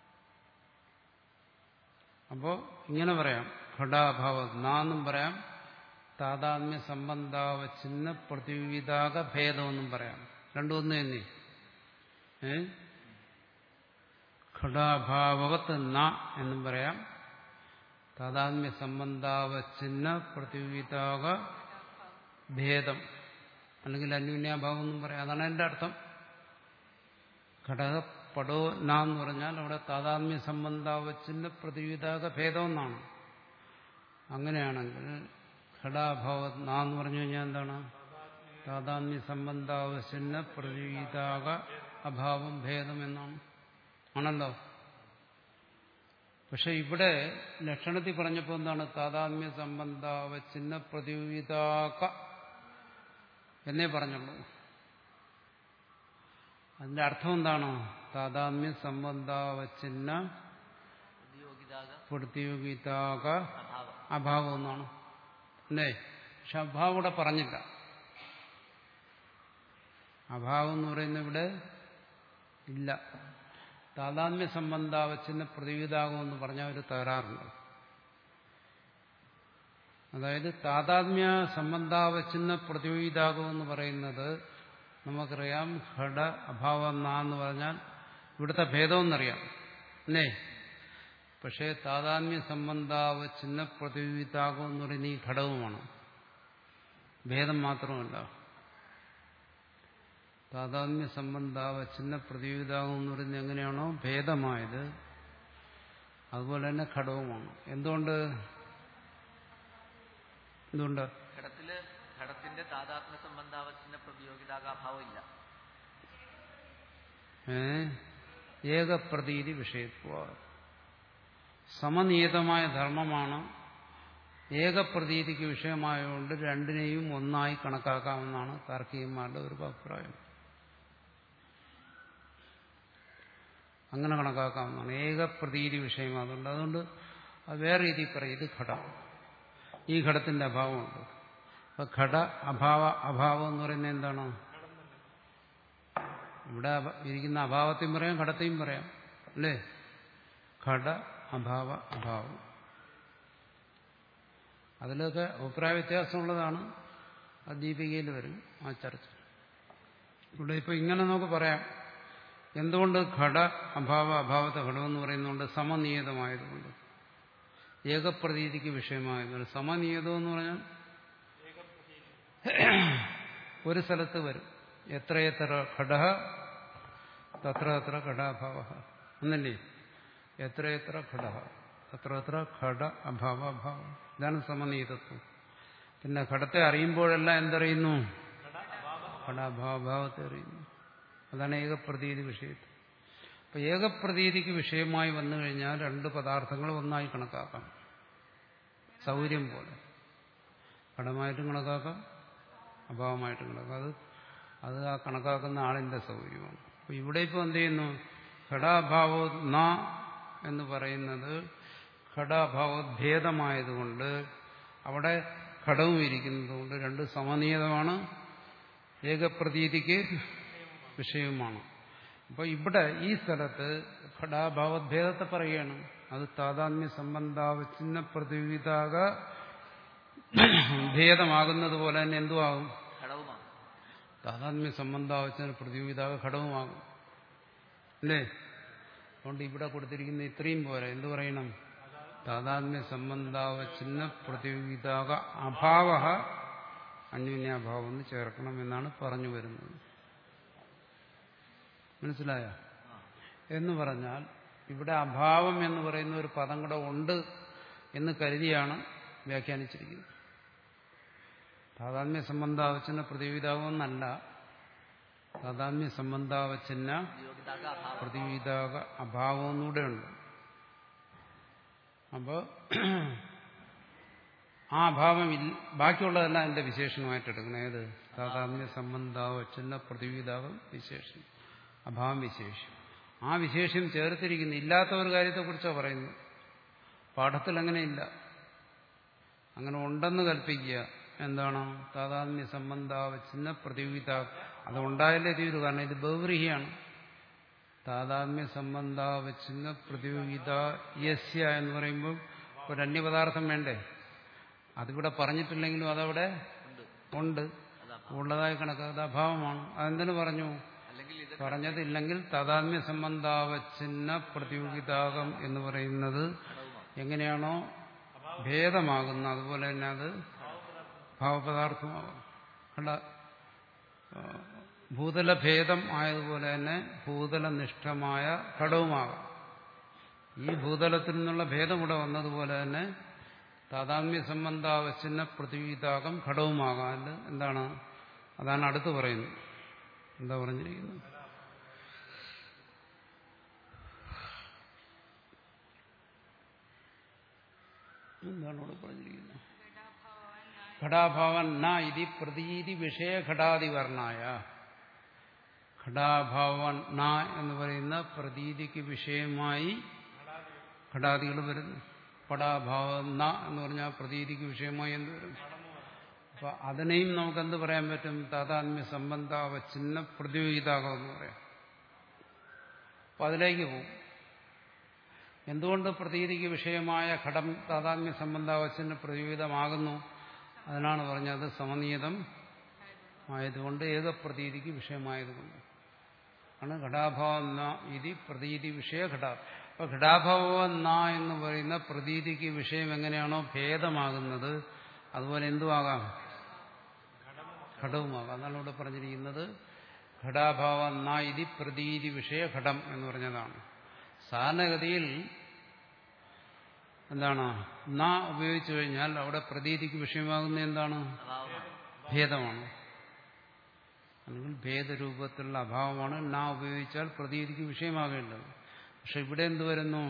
അപ്പോ ഇങ്ങനെ പറയാം. ഘടാഭാവത് നാന്നും പറയാം. താതാത്മ്യ സംബന്ധാവച്ഛിന്ന പ്രതിവിധാക ഭേദമെന്നും പറയാം. രണ്ടും ഒന്ന് തന്നെ. ഏ ഘടാഭാവത്ത് ന എന്നും പറയാം. താതാത്മ്യ സംബന്ധാവച്ഛിന്ന പ്രതിവിധാക ഭേദം അല്ലെങ്കിൽ അന്യോന്യാഭാവം എന്നും പറയാം. അതാണ് എന്റെ അർത്ഥം. ഘടക പടോ ന എന്ന് പറഞ്ഞാൽ അവിടെ താതാത്മ്യ സംബന്ധാവച്ഛിന്ന പ്രതിവിധാക ഭേദം എന്നാണ്. അങ്ങനെയാണെങ്കിൽ ഘടാഭാവത് ന എന്ന് പറഞ്ഞു കഴിഞ്ഞാൽ എന്താണ്? താതാത്മ്യ സംബന്ധാവച്ഛിന്ന പ്രതിവിധാക അഭാവം ഭേദം എന്നാണ്. ആണല്ലോ. പക്ഷെ ഇവിടെ ലക്ഷണത്തിൽ പറഞ്ഞപ്പോൾ എന്താണ്? താതാത്മ്യ സംബന്ധാവച്ഛിന്ന പ്രതിവിധാക എന്നേ പറഞ്ഞുള്ളൂ. അതിന്റെ അർത്ഥം എന്താണ്? താതാത്മ്യ സംബന്ധാവച്ഛിന്ന പ്രതിയോഗിതാക അഭാവം എന്നാണ്. അല്ലേ? പക്ഷെ അഭാവം ഇവിടെ പറഞ്ഞില്ല. അഭാവം എന്ന് പറയുന്ന ഇവിടെ ഇല്ല. താതാത്മ്യ സംബന്ധാവച്ഛിന്ന പ്രതിവിധാകം എന്ന് പറഞ്ഞാൽ ഒരു തകരാറുണ്ട്. അതായത് താതാത്മ്യ സംബന്ധാവച്ഛിന്ന പ്രതിവിധാകം എന്ന് പറയുന്നത് നമുക്കറിയാം. ഘട അഭാവം ന എന്ന് പറഞ്ഞാൽ ഇവിടുത്തെ ഭേദമെന്നറിയാം. അല്ലേ? പക്ഷേ താതാത്മ്യ സംബന്ധാവച്ഛിന്ന പ്രതിവിധാകം എന്ന് പറയുന്ന ഈ ഘടകമാണ്. ഭേദം മാത്രമല്ല. താതാത്മ്യ സംബന്ധാവച്ഛിന്ന പ്രതിവിധാകം എന്ന് പറയുന്നത് എങ്ങനെയാണോ ഭേദമായത് അതുപോലെ തന്നെ ഘടകമാണ്. എന്തുകൊണ്ട്? എന്തുകൊണ്ട്? ഘടത്തില് ഘടത്തിന്റെ താതാത്മ്യ സംബന്ധാവച്ഛിന്ന പ്രതിയോഗിതാഭാവം ഇല്ല. ഏ ഏകപ്രതീതി വിഷയത്വ സമനിയതമായ ധർമ്മമാണ്. ഏകപ്രതീതിക്ക് വിഷയമായതുകൊണ്ട് രണ്ടിനെയും ഒന്നായി കണക്കാക്കാമെന്നാണ് താർക്കികന്മാരുടെ ഒരു അഭിപ്രായം. അങ്ങനെ കണക്കാക്കാവുന്നതാണ്. ഏകപ്രതീതി വിഷയമാകുന്നുണ്ട്. അതുകൊണ്ട് അത് വേറെ രീതിയിൽ പറയും. ഇത് ഘടം. ഈ ഘടത്തിന്റെ അഭാവമുണ്ട്. അപ്പൊ ഘട അഭാവ അഭാവം എന്ന് പറയുന്നത് എന്താണ്? ഇവിടെ ഇരിക്കുന്ന അഭാവത്തെയും പറയാം, ഘടത്തെയും പറയാം. അല്ലേ? ഘട അഭാവ അഭാവം. അതിലൊക്കെ അഭിപ്രായ വ്യത്യാസമുള്ളതാണ്. ആ ദീപികയിൽ വരും ആ ചർച്ച. ഇവിടെ ഇപ്പൊ ഇങ്ങനെ നമുക്ക് പറയാം. എന്തുകൊണ്ട് ഘട അഭാവ അഭാവത്തെ ഘടമെന്ന് പറയുന്നതുകൊണ്ട് സമനിയതമായതുകൊണ്ട്. ഏകപ്രതീതിക്ക് വിഷയമായത്. സമനിയതം എന്ന് പറഞ്ഞാൽ ഒരു സ്ഥലത്ത് വരും. എത്രയെത്ര ഘട തത്ര തത്ര ഘടാഭാവ എന്നല്ലേ? എത്രയെത്ര ഘട തത്ര തത്ര ഘട അഭാവ അഭാവം. ഇതാണ് സമനിയതത്വം. പിന്നെ ഘടത്തെ അറിയുമ്പോഴെല്ലാം എന്തറിയുന്നു? ഘടാഭാവത്തെ അറിയുന്നു. അതാണ് ഏകപ്രതീതി വിഷയത്തിൽ. അപ്പൊ ഏകപ്രതീതിക്ക് വിഷയമായി വന്നു കഴിഞ്ഞാൽ രണ്ട് പദാർത്ഥങ്ങൾ ഒന്നായി കണക്കാക്കാം, സൗകര്യം പോലെ. ഘടമായിട്ടും കണക്കാക്കാം, അഭാവമായിട്ടും കണക്കാക്കാം. അത് അത് ആ കണക്കാക്കുന്ന ആളിന്റെ സൗകര്യമാണ്. അപ്പൊ ഇവിടെ ഇപ്പോൾ എന്ത് ചെയ്യുന്നു? ഘടാഭാവോ ന എന്ന് പറയുന്നത് ഘടാഭാവഭേദമായതുകൊണ്ട് അവിടെ ഘടവും ഇരിക്കുന്നതുകൊണ്ട് രണ്ട് സമനിയതമാണ്, ഏകപ്രതീതിക്ക് വിഷയവുമാണ്. അപ്പോൾ ഇവിടെ ഈ സ്ഥലത്ത് ഘടാഭാവഭേദത്തെ പറയുകയാണ്. അത് താതാത്മ്യ സംബന്ധാവച്ഛിന്ന പ്രതിവിധാക ഭേദമാകുന്നത് പോലെ തന്നെ എന്തുവാകും? താതാത്മ്യ സംബന്ധാവച്ഛിന്ന പ്രതിവിധാക ഘടവുമാകും അല്ലേ? അതുകൊണ്ട് ഇവിടെ കൊടുത്തിരിക്കുന്ന ഇത്രയും പോരാ. എന്തു പറയണം? താതാത്മ്യ സംബന്ധാവച്ഛിന്ന പ്രതിവിധാക അഭാവ അന്യോന്യാഭാവം എന്ന് ചേർക്കണം എന്നാണ് പറഞ്ഞു വരുന്നത്. മനസ്സിലായ? എന്ന് പറഞ്ഞാൽ ഇവിടെ അഭാവം എന്ന് പറയുന്ന ഒരു പദം കൂടെ ഉണ്ട് എന്ന് കരുതിയാണ് വ്യാഖ്യാനിച്ചിരിക്കുന്നത്. താതാത്മ്യ സംബന്ധാവച്ഛിന്ന പ്രതിവിധാകം എന്നല്ല, താതാത്മ്യ സംബന്ധാവച്ഛിന്ന പ്രതിവിധാക അഭാവം എന്നൂടെ ഉണ്ട്. അപ്പോൾ ആ അഭാവം ബാക്കിയുള്ളതെല്ലാം എന്റെ വിശേഷണമായിട്ട് എടുക്കണം. ഏത്? താതാത്മ്യ സംബന്ധാവച്ഛിന്ന പ്രതിവിധാകം വിശേഷം, അഭാവം വിശേഷം. ആ വിശേഷം ചേർത്തിരിക്കുന്നു. ഇല്ലാത്ത ഒരു കാര്യത്തെക്കുറിച്ചാണ് പറയുന്നത്. പാഠത്തിൽ അങ്ങനെയില്ല. അങ്ങനെ ഉണ്ടെന്ന് കൽപ്പിക്കുക. എന്താണ്? താതാത്മ്യ സംബന്ധാവച്ഛിന്ന പ്രതിവിധാകം. അത് ഉണ്ടായാലേ തീരൂ. കാരണം ഇത് ബഹുവ്രീഹിയാണ്. താതാത്മ്യ സംബന്ധാവച്ഛിന്ന പ്രതിവിധ യസ്യ എന്ന് പറയുമ്പോൾ ഒരു അന്യപദാർത്ഥം വേണ്ടേ? അതിവിടെ പറഞ്ഞിട്ടില്ലെങ്കിലും അതവിടെ ഉണ്ട്, ഉള്ളതായി കണക്കാക്കുന്നത് അഭാവമാണ്. അതെന്തിനു പറഞ്ഞു? പറഞ്ഞതില്ലെങ്കിൽ താതാത്മ്യ സംബന്ധാവച്ഛിന്ന പ്രതിയോഗിതാകം എന്ന് പറയുന്നത് എങ്ങനെയാണോ ഭേദമാകുന്ന അതുപോലെ തന്നെ അത് ഭാവപദാർത്ഥമാകും. കണ്ട, ഭൂതലഭേദം ആയതുപോലെ തന്നെ ഭൂതലനിഷ്ഠമായ ഘടവുമാകാം. ഈ ഭൂതലത്തിൽ നിന്നുള്ള ഭേദം ഇവിടെ വന്നതുപോലെ തന്നെ താതാത്മ്യ സംബന്ധാവച്ഛിന്ന പ്രതിവിധാകം ഘടവുമാകാം. അത് എന്താണ്? അതാണ് അടുത്ത് പറയുന്നത്. എന്താ പറഞ്ഞിരിക്കുന്നത്? എന്താണ് ഇവിടെ പറഞ്ഞിരിക്കുന്നത്? ഘടാഭാവൻ ന ഇതി പ്രതീതി വിഷയ ഘടാതിവർണായ. ഘടാഭാവൻ ന എന്ന് പറയുന്ന പ്രതീതിക്ക് വിഷയമായി ഘടാദികൾ വരുന്നു. പടാഭാവം ന എന്ന് പറഞ്ഞാൽ പ്രതീതിക്ക് വിഷയമായി എന്ത് വരും? അപ്പൊ അതിനെയും നമുക്കെന്ത് പറയാൻ പറ്റും? താതാത്മ്യ സംബന്ധാവച്ഛിന്ന പ്രതിയോഗിതാകം എന്ന് പറയാം. അപ്പൊ അതിലേക്ക് പോകും. എന്തുകൊണ്ട് പ്രതീതിക്ക് വിഷയമായ ഘടം താതാത്മ്യ സംബന്ധാവച്ഛിന്ന പ്രതിയോഗിതമാകുന്നു? അതിനാണ് പറഞ്ഞത് സമനിയതം ആയതുകൊണ്ട്, ഏകപ്രതീതിക്ക് വിഷയമായതുകൊണ്ട് ആണ്. ഘടാഭാവം ന ഇതി പ്രതീതി വിഷയ ഘട. അപ്പൊ ഘടാഭാവം ന എന്ന് പറയുന്ന പ്രതീതിക്ക് വിഷയം എങ്ങനെയാണോ ഭേദമാകുന്നത് അതുപോലെ എന്തുമാകാം? ഘടവുമാകാം. അതാണ് ഇവിടെ പറഞ്ഞിരിക്കുന്നത്. ഘടാഭാവം ന ഇതി പ്രതീതി വിഷയ ഘടം എന്ന് പറഞ്ഞതാണ്. സാധാരണഗതിയിൽ എന്താണ്? ന ഉപയോഗിച്ചു കഴിഞ്ഞാൽ അവിടെ പ്രതീതിക്ക് വിഷയമാകുന്ന എന്താണ്? ഭേദമാണ്, അല്ലെങ്കിൽ ഭേദരൂപത്തിലുള്ള അഭാവമാണ്. ന ഉപയോഗിച്ചാൽ പ്രതീതിക്ക് വിഷയമാകേണ്ടത്. പക്ഷെ ഇവിടെ എന്ത് വരുന്നു?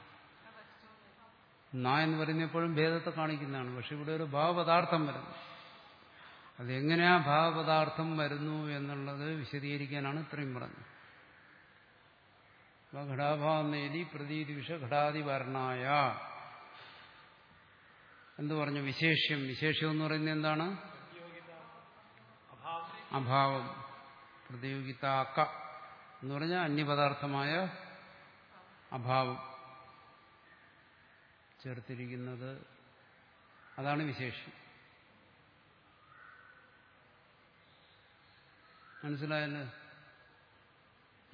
ന എന്ന് പറയുന്നപ്പോഴും ഭേദത്തെ കാണിക്കുന്നതാണ്. പക്ഷെ ഇവിടെ ഒരു ഭാവപദാർത്ഥം വരുന്നു. അതെങ്ങനെയാ ഭാവപദാർത്ഥം വരുന്നു എന്നുള്ളത് വിശദീകരിക്കാനാണ് ഇത്രയും പറഞ്ഞത്. ഘടാഭാവം നേടി പ്രതീതി വിഷ ഘടാതിവർണായ എന്ത് പറഞ്ഞു? വിശേഷ്യം. വിശേഷ്യം എന്ന് പറയുന്നത് എന്താണ്? അഭാവം. പ്രതിയോഗിതാക്ക എന്ന് പറഞ്ഞാൽ അന്യപദാർത്ഥമായ അഭാവം ചേർത്തിരിക്കുന്നത്, അതാണ് വിശേഷ്യം. മനസ്സിലായല്ലോ?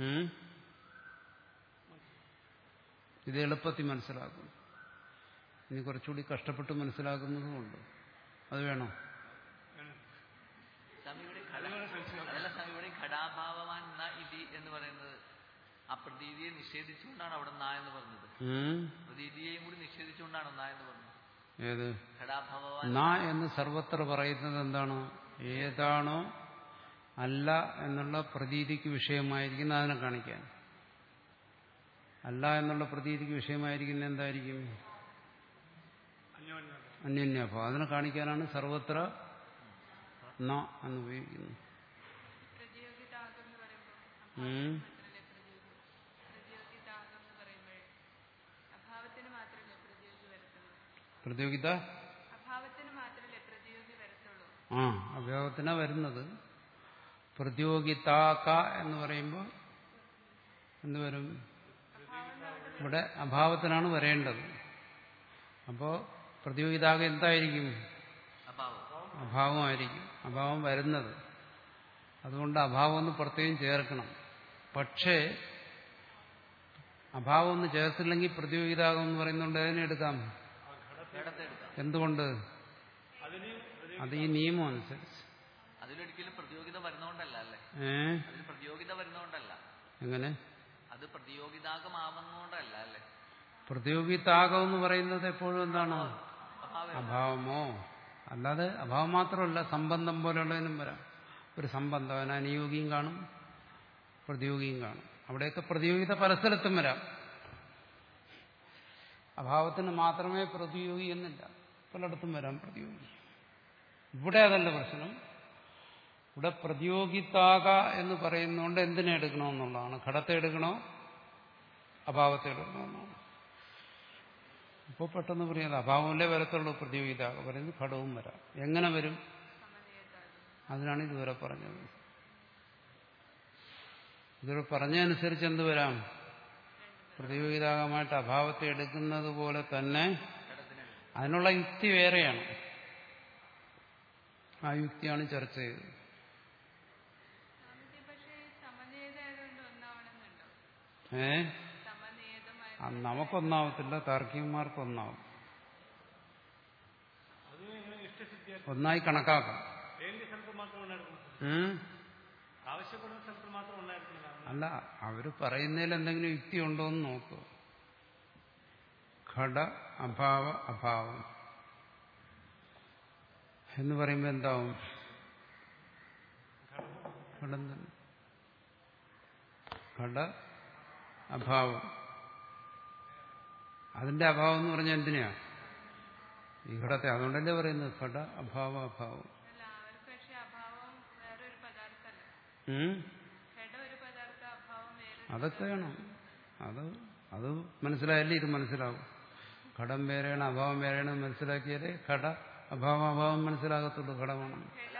ഇത് എളുപ്പത്തിൽ മനസ്സിലാക്കും. ഇനി കുറച്ചുകൂടി കഷ്ടപ്പെട്ട് മനസ്സിലാക്കുന്നതുമുണ്ട്. അത് വേണോ? സ്വാമി ഇവിടെ അല്ല സ്വാമി ഇവിടെ ഘടാഭാവമാൻ ന ഇതി എന്ന് പറയുന്നത് ആ പ്രതീതിയെ നിഷേധിച്ചുകൊണ്ടാണ് അവിടെ നാ എന്ന് പറഞ്ഞത്. പ്രതീതിയെയും കൂടി നിഷേധിച്ചുകൊണ്ടാണ് നാ എന്ന് പറഞ്ഞത്. ഏത് ഘടാഭാവമാൻ നാ എന്ന് സർവത്ര പറയുന്നത് എന്താണ്? ഏതാണോ അല്ല എന്നുള്ള പ്രതീതിക്ക് വിഷയമായിരിക്കുന്ന അതിനെ കാണിക്കാൻ. അല്ല എന്നുള്ള പ്രതീതിക്ക് വിഷയമായിരിക്കുന്ന എന്തായിരിക്കും? അന്യോന്യാഭാവം. അതിനെ കാണിക്കാനാണ് സർവത്ര ന എന്ന് ഉപയോഗിക്കുന്നത്. പ്രതിയോഗിത ആ അഭാവത്തിനാ വരുന്നത്. പ്രതിയോഗിതാക എന്ന് പറയുമ്പോൾ എന്തുവരും? ഇവിടെ അഭാവത്തിനാണ് വരേണ്ടത്. അപ്പോ പ്രതിയോഗിതാക എന്തായിരിക്കും? അഭാവമായിരിക്കും. അഭാവം വരുന്നത്. അതുകൊണ്ട് അഭാവം ഒന്ന് പ്രത്യേകം ചേർക്കണം. പക്ഷേ അഭാവം ഒന്ന് ചേർത്തില്ലെങ്കിൽ പ്രതിയോഗിതാകം എന്ന് പറയുന്നുണ്ട് അതിനെ എടുക്കാം. എന്തുകൊണ്ട്? അത് ഈ നിയമം അനുസരിച്ച്. അതിലൊരിക്കലും പ്രതിയോഗിത വരുന്നോണ്ടല്ല അല്ലേ? ഏഹ് അതിൽ പ്രതിയോഗിത വരുന്നോണ്ടല്ല. എങ്ങനെ? അത് പ്രതിയോഗിതാകമാവുന്നോണ്ടല്ല അല്ലേ? പ്രതിയോഗിതാകം എന്ന് പറയുന്നത് എപ്പോഴും എന്താണ്? അഭാവമോ? അല്ലാതെ അഭാവം മാത്രമല്ല, സംബന്ധം പോലെയുള്ളതിനും വരാം. ഒരു സംബന്ധം അതിന് അനുയോഗിയും കാണും, പ്രതിയോഗിയും കാണും. അവിടെയൊക്കെ പ്രതിയോഗിത പല സ്ഥലത്തും വരാം. അഭാവത്തിന് മാത്രമേ പ്രതിയോഗി എന്നില്ല, പലയിടത്തും വരാം പ്രതിയോഗി. ഇവിടെ അതല്ല പ്രശ്നം. ഇവിടെ പ്രതിയോഗിതാക എന്ന് പറയുന്നതുകൊണ്ട് എന്തിനെ എടുക്കണമെന്നുള്ളതാണ്. ഘടത്തെ എടുക്കണോ അഭാവത്തെ എടുക്കണമെന്നാണ്. ഇപ്പോൾ പെട്ടെന്ന് പറയുന്നത് അഭാവമല്ലേ വരത്തുള്ളൂ. പ്രതിയോഗിതാക പറയുന്നത് ഘടവും വരാം. എങ്ങനെ വരും? അതിനാണ് ഇതുവരെ പറഞ്ഞത്. ഇതുവരെ പറഞ്ഞതനുസരിച്ച് എന്ത് വരാം? പ്രതിയോഗിതാകമായിട്ട് അഭാവത്തെ എടുക്കുന്നത് പോലെ തന്നെ അതിനുള്ള യുക്തി വേറെയാണ്. ആ യുക്തിയാണ് ചർച്ച ചെയ്തത്. ഏ നമുക്കൊന്നാവത്തില്ല, താർക്കികന്മാർക്കൊന്നാവും. ഒന്നായി കണക്കാക്കാം. അല്ല, അവര് പറയുന്നതിൽ എന്തെങ്കിലും യുക്തി ഉണ്ടോ എന്ന് നോക്കൂ. ഘട അഭാവ അഭാവം എന്ന് പറയുമ്പോൾ എന്താവും? ഘട അഭാവം. അതിന്റെ അഭാവം എന്ന് പറഞ്ഞാൽ എന്തിനാ? ഈ ഘടത്തെ. അതുകൊണ്ടല്ലേ പറയുന്നത് ഘട അഭാവ അഭാവം. അതൊക്കെ വേണം. അത് അത് മനസ്സിലായാലേ ഇത് മനസ്സിലാവും. ഘടം വേറെയാണ് അഭാവം വേറെയാണ് മനസ്സിലാക്കിയാലേ ഘട അഭാവ അഭാവം മനസ്സിലാകത്തുള്ളൂ. ഘടമാണ്.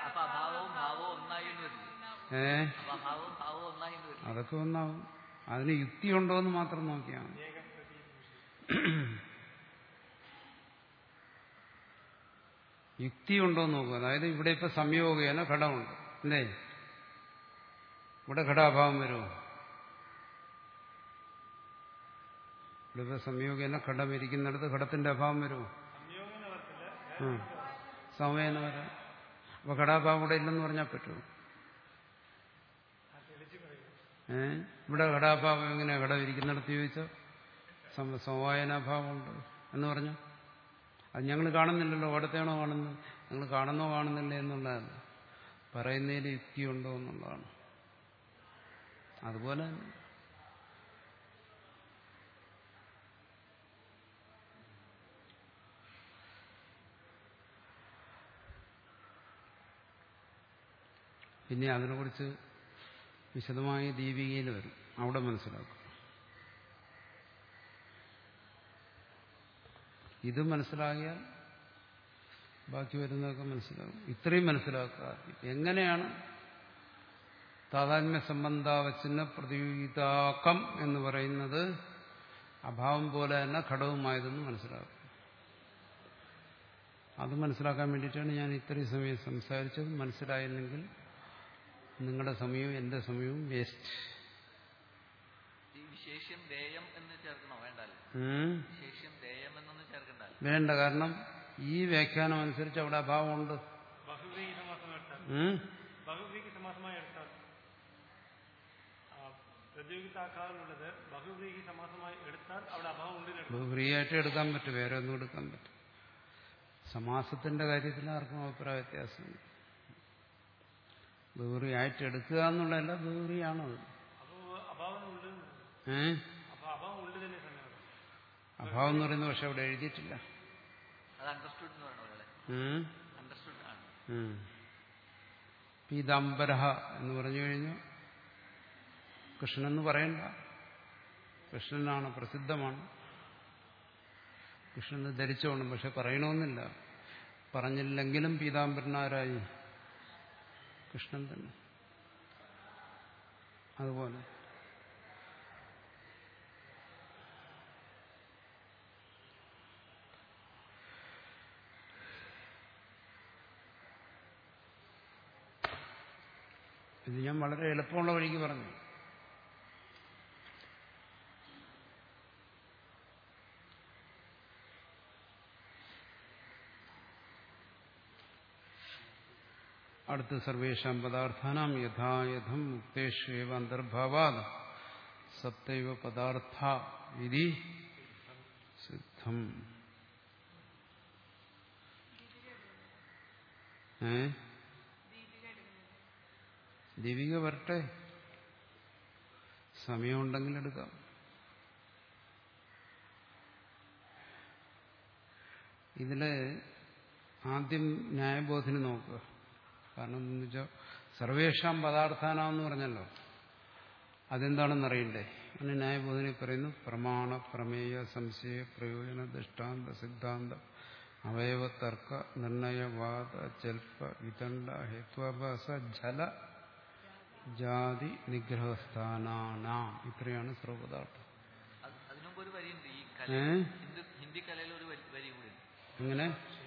ഏ അതൊക്കെ ഒന്നാവും. അതിന് യുക്തിയുണ്ടോ എന്ന് മാത്രം നോക്കിയാൽ മതി. യുക്തിയുണ്ടോ എന്ന് നോക്കുക. അതായത് ഇവിടെ ഇപ്പൊ സംയോഗേന ഘടമുണ്ട് അല്ലേ? ഇവിടെ ഘടാഭാവം വരുമോ? ഇവിടെ ഇപ്പൊ സംയോഗേന ഘടം ഇരിക്കുന്നിടത്ത് ഘടത്തിന്റെ അഭാവം വരുമോ? സമയേന വരാം. അപ്പൊ ഘടാഭാവം ഇവിടെ ഇല്ലെന്ന് പറഞ്ഞാൽ പറ്റുമോ? ഏ ഇവിടെ ഘടാഭാവം എങ്ങനെയാ? ഘടം ഇരിക്കുന്നിടത്ത് ചോദിച്ചോ സമവായനാഭാവമുണ്ട് എന്ന് പറഞ്ഞു. അത് ഞങ്ങൾ കാണുന്നില്ലല്ലോ. അവിടത്തെയാണോ കാണുന്നത്? ഞങ്ങൾ കാണുന്നോ കാണുന്നില്ല എന്നുള്ളതല്ല, പറയുന്നതിൽ യുക്തിയുണ്ടോ എന്നുള്ളതാണ്. അതുപോലെ പിന്നെ അതിനെക്കുറിച്ച് വിശദമായി ദീപികയിൽ വരും, അവിടെ മനസ്സിലാക്കും. ഇത് മനസ്സിലാക്കിയാൽ ബാക്കി വരുന്നതൊക്കെ മനസ്സിലാകും. ഇത്രയും മനസ്സിലാക്കുക. എങ്ങനെയാണ് താതാത്മ്യ സംബന്ധാവച്ഛിന്ന പ്രതിയോഗിതാക്കം എന്ന് പറയുന്നത് അഭാവം പോലെ തന്നെ ഘടവുമായതെന്ന് മനസ്സിലാക്കും. അത് മനസ്സിലാക്കാൻ വേണ്ടിയിട്ടാണ് ഞാൻ ഇത്രയും സമയം സംസാരിച്ചത്. മനസ്സിലായില്ലെങ്കിൽ നിങ്ങളുടെ സമയവും എന്റെ സമയവും വേസ്റ്റ്. വിശേഷ്യം ദേയം എന്ന് ചേർക്കണോ? വേണ്ടല്ലോ. വിശേഷ്യം ദേയം എന്നൊന്നും ചേർക്കണ്ടല്ലോ. വേണ്ട. കാരണം ഈ വ്യാഖ്യാനം അനുസരിച്ച് അവിടെ അഭാവമുണ്ട്. സമാസമായി എടുത്താൽ പ്രതിയോഗിതാക്കാറുള്ളത് ബഹുവ്രീഹി സമാസമായി എടുത്താൽ അവിടെ അഭാവം ഉണ്ട്. ബഹുവ്രീഹിയായിട്ട് എടുക്കാൻ പറ്റും, വേറെ ഒന്നും എടുക്കാൻ പറ്റും. സമാസത്തിന്റെ കാര്യത്തിൽ ആർക്കും അഭിപ്രായ വ്യത്യാസമുണ്ട്. ബഹുവ്രീഹിയായിട്ട് എടുക്കുക എന്നുള്ളതല്ല, ബഹുവ്രീഹിയാണത്. ഏ അഭാവം എന്ന് പറയുന്നത് പക്ഷെ അവിടെ എഴുതിയിട്ടില്ല. പീതാംബരഹ എന്ന് പറഞ്ഞു കഴിഞ്ഞു കൃഷ്ണൻ എന്ന് പറയണ്ട, കൃഷ്ണനാണ്, പ്രസിദ്ധമാണ്, കൃഷ്ണന് ധരിച്ചോണം. പക്ഷെ പറയണമെന്നില്ല. പറഞ്ഞില്ലെങ്കിലും പീതാംബരനാരായി കൃഷ്ണൻ തന്നെ. അതുപോലെ ഇത് ഞാൻ വളരെ എളുപ്പമുള്ള വഴിക്ക് പറഞ്ഞു. അടുത്ത സർവേഷാം പദാർത്ഥാനാം യഥായഥം മുക്തേഷ്വേവ അന്തർഭാവാത് സപ്തൈവ പദാർത്ഥ ഇതി സിദ്ധം. ഏ ദീപിക വരട്ടെ, സമയമുണ്ടെങ്കിൽ എടുക്കാം. ഇതില് ആദ്യം ന്യായബോധന നോക്കുക. കാരണം എന്താണെന്ന് വെച്ചാൽ സർവേഷാം പദാർത്ഥാനാന്ന് പറഞ്ഞല്ലോ, അതെന്താണെന്ന് അറിയണ്ടേ. അങ്ങനെ ന്യായബോധന പറയുന്നു പ്രമാണ പ്രമേയ സംശയ പ്രയോജന ദൃഷ്ടാന്ത സിദ്ധാന്ത അവയവ തർക്ക നിർണയവാദ ജൽപ വിതണ്ഡ ഹേത്വാഭാസ ജല ജാതി നിഗ്രഹസ്ഥാനാനാം. ഇത്രയാണ് സർവപദാർത്ഥം. ഹിന്ദി കലയിൽ ഒരു വരി കൂടി എങ്ങനെ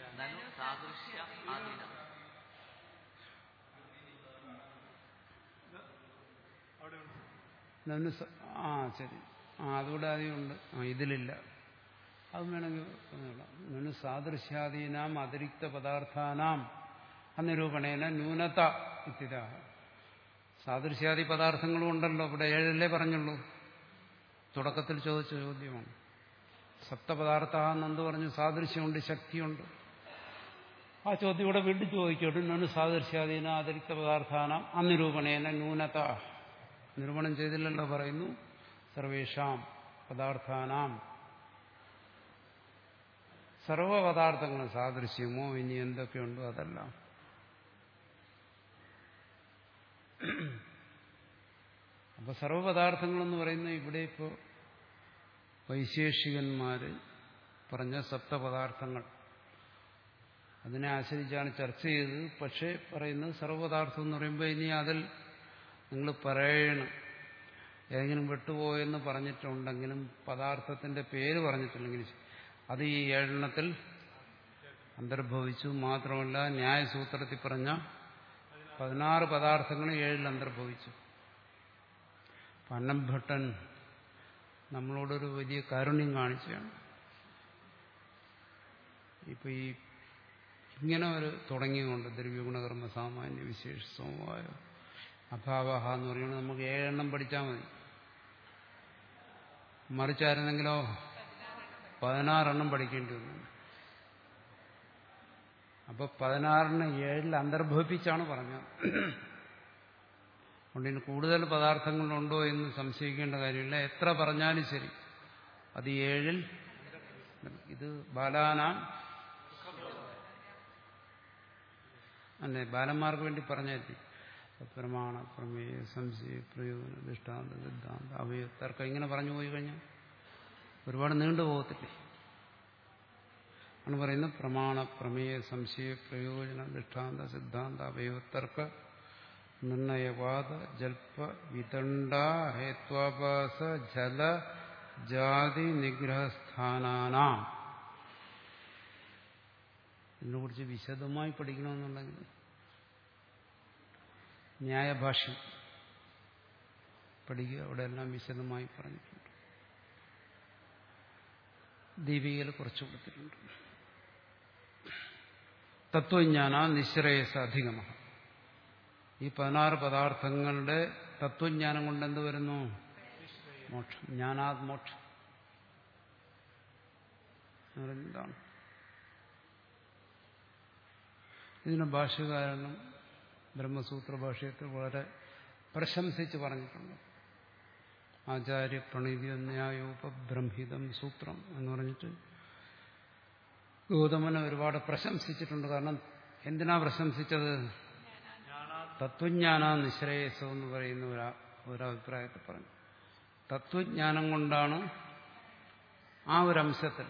ആ ശരി, ആ അതുകൂടെ ആദ്യമുണ്ട്. ആ ഇതിലില്ല, അത് വേണമെങ്കിൽ നനു സാദൃശ്യാദീനാം അതിരിക്ത പദാർത്ഥാനാം അനിരൂപണേന ന്യൂനത ഇത്തിരാഹ. സാദൃശ്യാദി പദാർത്ഥങ്ങളും ഉണ്ടല്ലോ, ഇവിടെ ഏഴല്ലേ പറഞ്ഞുള്ളൂ. തുടക്കത്തിൽ ചോദിച്ച ചോദ്യമാണ്. സപ്തപദാർത്ഥ എന്നെന്ത് പറഞ്ഞു? സാദൃശ്യമുണ്ട്, ശക്തിയുണ്ട്. ആ ചോദ്യം ഇവിടെ വീണ്ടും ചോദിക്കട്ടെ. നനു സാദൃശ്യാദീന അതിരിക്ത പദാർത്ഥാനാം അനിരൂപണേന ന്യൂനത. നിരൂപണം ചെയ്തില്ലല്ലോ, പറയുന്നു സർവേഷാം പദാർത്ഥാനാം, സർവപദാർത്ഥങ്ങളും സാദൃശ്യമോ ഇനി എന്തൊക്കെയുണ്ടോ അതെല്ലാം. അപ്പൊ സർവപദാർത്ഥങ്ങളെന്ന് പറയുന്നത് ഇവിടെ ഇപ്പോൾ വൈശേഷികന്മാര് പറഞ്ഞ സപ്തപദാർത്ഥങ്ങൾ അതിനെ ആശ്രയിച്ചാണ് ചർച്ച ചെയ്തത്. പക്ഷെ പറയുന്നത് സർവപദാർത്ഥം എന്ന് പറയുമ്പോൾ ഇനി അതിൽ നിങ്ങൾ പറയണം, ഏതെങ്കിലും വിട്ടുപോയെന്ന് പറഞ്ഞിട്ടുണ്ടെങ്കിലും പദാർത്ഥത്തിന്റെ പേര് പറഞ്ഞിട്ടില്ലെങ്കിൽ അത് ഈ ഏഴെണ്ണത്തിൽ അന്തർഭവിച്ചു. മാത്രമല്ല ന്യായസൂത്രത്തിൽ പറഞ്ഞ പതിനാറ് പദാർത്ഥങ്ങൾ ഏഴിൽ അന്തർഭവിച്ചു. പന്നംഭട്ടൻ നമ്മളോടൊരു വലിയ കാരുണ്യം കാണിച്ചാണ്. ഇപ്പൊ ഈ ഇങ്ങനെ ഒരു തുടങ്ങിയുകൊണ്ട് ദ്രവ്യഗുണകർമ്മ സാമാന്യ വിശേഷ സമവായ അഭാവഹ എന്ന് പറയുന്നത് നമുക്ക് ഏഴെണ്ണം പഠിച്ചാൽ മതി. മറിച്ചായിരുന്നെങ്കിലോ പതിനാറെണ്ണം പഠിക്കേണ്ടി വന്നു. അപ്പൊ പതിനാറിന് ഏഴിൽ അന്തർഭവിപ്പിച്ചാണ് പറഞ്ഞത്. അതുകൊണ്ട് ഇനി കൂടുതൽ പദാർത്ഥങ്ങളുണ്ടോ എന്ന് സംശയിക്കേണ്ട കാര്യമില്ല. എത്ര പറഞ്ഞാലും ശരി അത് ഏഴിൽ. ഇത് ബാലാനാം അല്ലെ, ബാലന്മാർക്ക് വേണ്ടി പറഞ്ഞാൽ പ്രമാണ പ്രമേയ സംശയ പ്രയോജന ദൃഷ്ടാന്ത സിദ്ധാന്ത അവയ തർക്കം ഇങ്ങനെ പറഞ്ഞു പോയി കഴിഞ്ഞാൽ ഒരുപാട് നീണ്ടു പോകത്തില്ലേ. ആണ് പറയുന്നത് പ്രമാണ പ്രമേയ സംശയ പ്രയോജന ദൃഷ്ടാന്ത സിദ്ധാന്ത അവയ തർക്ക നിർണയവാദ ജൽപ വിതണ്ഡ ഹേത്വാഭാസ ജല ജാതി നിഗ്രഹസ്ഥാനാനാം. ഇതിനെക്കുറിച്ച് വിശദമായി പഠിക്കണമെന്നുണ്ടെങ്കിൽ ന്യായഭാഷ്യം പഠിക്കുക. അവിടെ എല്ലാം വിശദമായി പറഞ്ഞിട്ടുണ്ട്. ദീപികയിൽ കുറച്ച് കൊടുത്തിട്ടുണ്ട്. തത്വജ്ഞാന നിശ്രേയസ അധികമ. ഈ പതിനാറ് പദാർത്ഥങ്ങളുടെ തത്വജ്ഞാനം കൊണ്ട് എന്ത് വരുന്നു? മോക്ഷം. ജ്ഞാനാത് മോക്ഷം. എന്താണ് ഇതിന് ഭാഷ്യകാരനും ബ്രഹ്മസൂത്ര ഭാഷ്യത്തിൽ വളരെ പ്രശംസിച്ച് പറഞ്ഞിട്ടുണ്ട്. ആചാര്യ പ്രണീതി ന്യായോപബ്രംഹിതം സൂത്രം എന്ന് പറഞ്ഞിട്ട് ഗൗതമനെ ഒരുപാട് പ്രശംസിച്ചിട്ടുണ്ട്. കാരണം എന്തിനാ പ്രശംസിച്ചത്? തത്വജ്ഞാന നിശ്രേയസം എന്ന് പറയുന്ന ഒരാ ഒരഭിപ്രായത്തിൽ പറഞ്ഞു. തത്വജ്ഞാനം കൊണ്ടാണ് ആ ഒരംശത്തിൽ.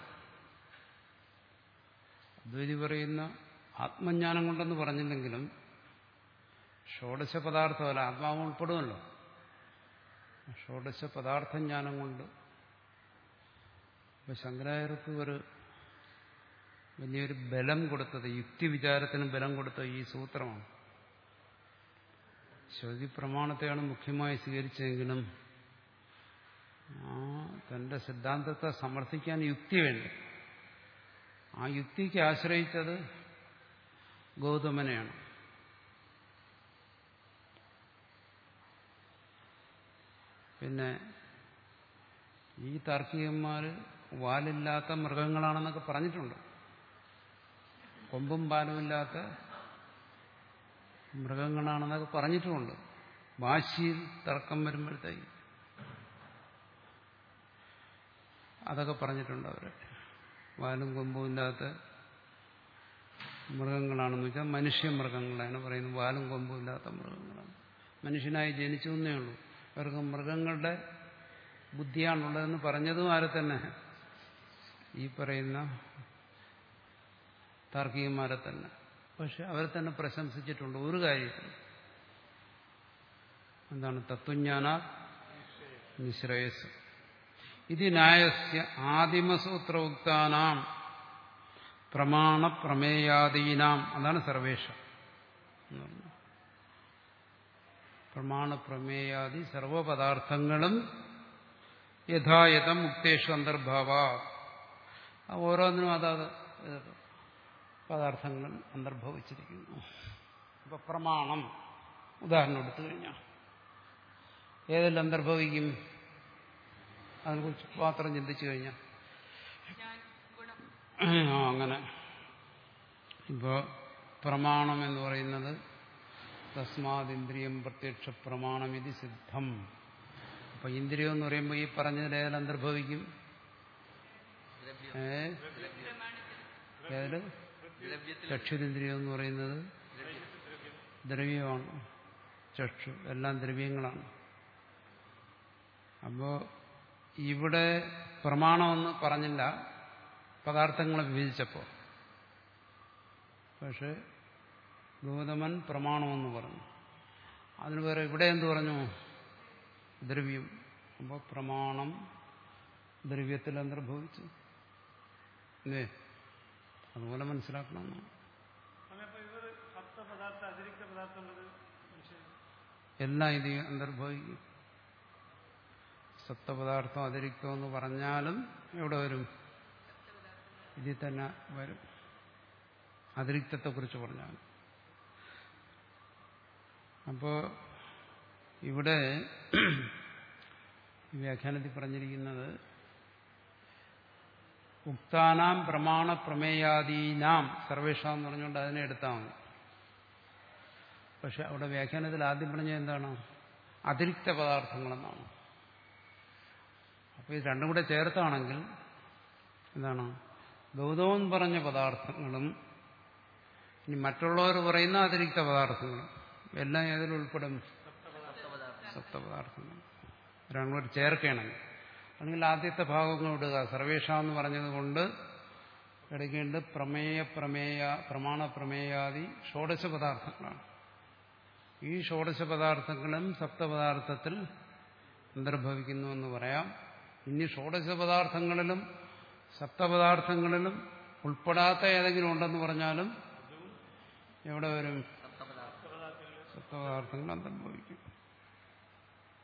അദ്വൈതി പറയുന്ന ആത്മജ്ഞാനം കൊണ്ടെന്ന് പറഞ്ഞില്ലെങ്കിലും ഷോഡശ പദാർത്ഥമല്ല, ആത്മാവ് ഉൾപ്പെടുമല്ലോ. ഷോഡശ പദാർത്ഥജ്ഞാനം കൊണ്ട് ഇപ്പൊ ശങ്കരാചാര്യർക്ക് ഒരു വലിയൊരു ബലം കൊടുത്തത്, യുക്തിവിചാരത്തിന് ബലം കൊടുത്തത് ഈ സൂത്രമാണ്. ശ്രുതി പ്രമാണത്തെയാണ് മുഖ്യമായി സ്വീകരിച്ചതെങ്കിലും ആ തന്റെ സിദ്ധാന്തത്തെ സമർത്ഥിക്കാൻ യുക്തി വേണ്ടി. ആ യുക്തിക്ക് ആശ്രയിച്ചത് ഗൗതമനെയാണ്. പിന്നെ ഈ താർക്കികന്മാർ വാലില്ലാത്ത മൃഗങ്ങളാണെന്നൊക്കെ പറഞ്ഞിട്ടുണ്ട്. കൊമ്പും പാലുമില്ലാത്ത മൃഗങ്ങളാണെന്നൊക്കെ പറഞ്ഞിട്ടുമുണ്ട്. വാശിയിൽ തർക്കം വരുമ്പോഴത്തേക്ക് അതൊക്കെ പറഞ്ഞിട്ടുണ്ട് അവർ. വാലും കൊമ്പും ഇല്ലാത്ത മൃഗങ്ങളാണെന്ന് വെച്ചാൽ മനുഷ്യ മൃഗങ്ങളാണ് പറയുന്നത്. വാലും കൊമ്പും ഇല്ലാത്ത മൃഗങ്ങളാണ്. മനുഷ്യനായി ജനിച്ചു എന്നേ ഉള്ളൂ. അവർക്ക് മൃഗങ്ങളുടെ ബുദ്ധിയാണുള്ളതെന്ന് പറഞ്ഞതും ആരെ തന്നെ? ഈ പറയുന്ന താർക്കികന്മാരെ തന്നെ. പക്ഷെ അവരെ തന്നെ പ്രശംസിച്ചിട്ടുണ്ട് ഒരു കാര്യത്തിൽ. എന്താണ്? തത്വജ്ഞാന നിശ്രേയസ്. ഇത് ന്യായസ്യ ആദിമസൂത്ര ഉക്താനാം പ്രമാണ പ്രമേയാദീനാം. അതാണ് സർവേഷ. പ്രമാണ പ്രമേയാദി സർവപദാർത്ഥങ്ങളും യഥായഥം മുക്തേഷു അന്തർഭാവ. ഓരോന്നിനും അതാത് പദാർത്ഥങ്ങളും അന്തർഭവിച്ചിരിക്കുന്നു. ഇപ്പൊ പ്രമാണം ഉദാഹരണം എടുത്തു കഴിഞ്ഞാൽ ഏതെല്ലാം അന്തർഭവിക്കും? അതിനെക്കുറിച്ച് മാത്രം ചിന്തിച്ചു കഴിഞ്ഞാൽ ആ അങ്ങനെ ഇപ്പോ പ്രമാണം എന്ന് പറയുന്നത് തസ്മാത് ഇന്ദ്രിയം പ്രത്യക്ഷ പ്രമാണമിതി സിദ്ധം. അപ്പൊ ഇന്ദ്രിയം എന്ന് പറയുമ്പോൾ ഈ പറഞ്ഞതിൽ ഏതെല്ലാം അന്തർഭവിക്കും? ഏ ഏതില്? ചക്ഷുരിന്ദ്രിയം എന്ന് പറയുന്നത് ദ്രവ്യമാണ്. ചക്ഷു എല്ലാം ദ്രവ്യങ്ങളാണ്. അപ്പോ ഇവിടെ പ്രമാണമെന്ന് പറഞ്ഞില്ല പദാർത്ഥങ്ങളെ വിഭജിച്ചപ്പോ. പക്ഷെ ഗൗതമൻ പ്രമാണമെന്ന് പറഞ്ഞു. അതിന് വേറെ ഇവിടെ എന്ത് പറഞ്ഞു? ദ്രവ്യം. അപ്പോൾ പ്രമാണം ദ്രവ്യത്തിൽ അന്തർഭവിച്ചു. അല്ലേ? അതുപോലെ മനസ്സിലാക്കണം. എല്ലാം ഇത് അന്തർഭവിക്കും. സപ്തപദാർത്ഥം അതിരിക്തം എന്ന് പറഞ്ഞാലും എവിടെ വരും? ഇതിൽ തന്നെ വരും. അതിരിക്തത്തെക്കുറിച്ച് പറഞ്ഞാൽ. അപ്പോ ഇവിടെ വ്യാഖ്യാനത്തിൽ പറഞ്ഞിരിക്കുന്നത് ഉക്താനാം പ്രമാണ പ്രമേയാദീനാം സർവേഷാം എന്ന് പറഞ്ഞുകൊണ്ട് അതിനെ എടുത്താൽ മതി. പക്ഷെ അവിടെ വ്യാഖ്യാനത്തിൽ ആദ്യം പറഞ്ഞത് എന്താണ്? അതിരിക്ത പദാർത്ഥങ്ങളെന്നാണ്. അപ്പോൾ ഇത് രണ്ടും കൂടെ ചേർത്താണെങ്കിൽ എന്താണ്? ഗൗതമൻ പറഞ്ഞ പദാർത്ഥങ്ങളും ഇനി മറ്റുള്ളവർ പറയുന്ന അതിരിക്ത പദാർത്ഥങ്ങളും എല്ലാം ഏതിൽ ഉൾപ്പെടും? സപ്തപദാർത്ഥങ്ങൾ. രണ്ടും കൂടെ ചേർക്കുകയാണെങ്കിൽ. അല്ലെങ്കിൽ ആദ്യത്തെ ഭാഗം വിടുക. സർവേഷ എന്ന് പറഞ്ഞതുകൊണ്ട് എടുക്കേണ്ടത് പ്രമേയ പ്രമേയ പ്രമാണ പ്രമേയാദി ഷോഡശ പദാർത്ഥങ്ങളാണ്. ഈ ഷോഡശ പദാർത്ഥങ്ങളും സപ്തപദാർത്ഥത്തിൽ അന്തർഭവിക്കുന്നു എന്ന് പറയാം. ഇനി ഷോഡശ പദാർത്ഥങ്ങളിലും സപ്തപദാർത്ഥങ്ങളിലും ഉൾപ്പെടാത്ത ഏതെങ്കിലും ഉണ്ടെന്ന് പറഞ്ഞാലും എവിടെ വരും? സപ്തപദാർത്ഥങ്ങൾ അന്തർഭവിക്കും.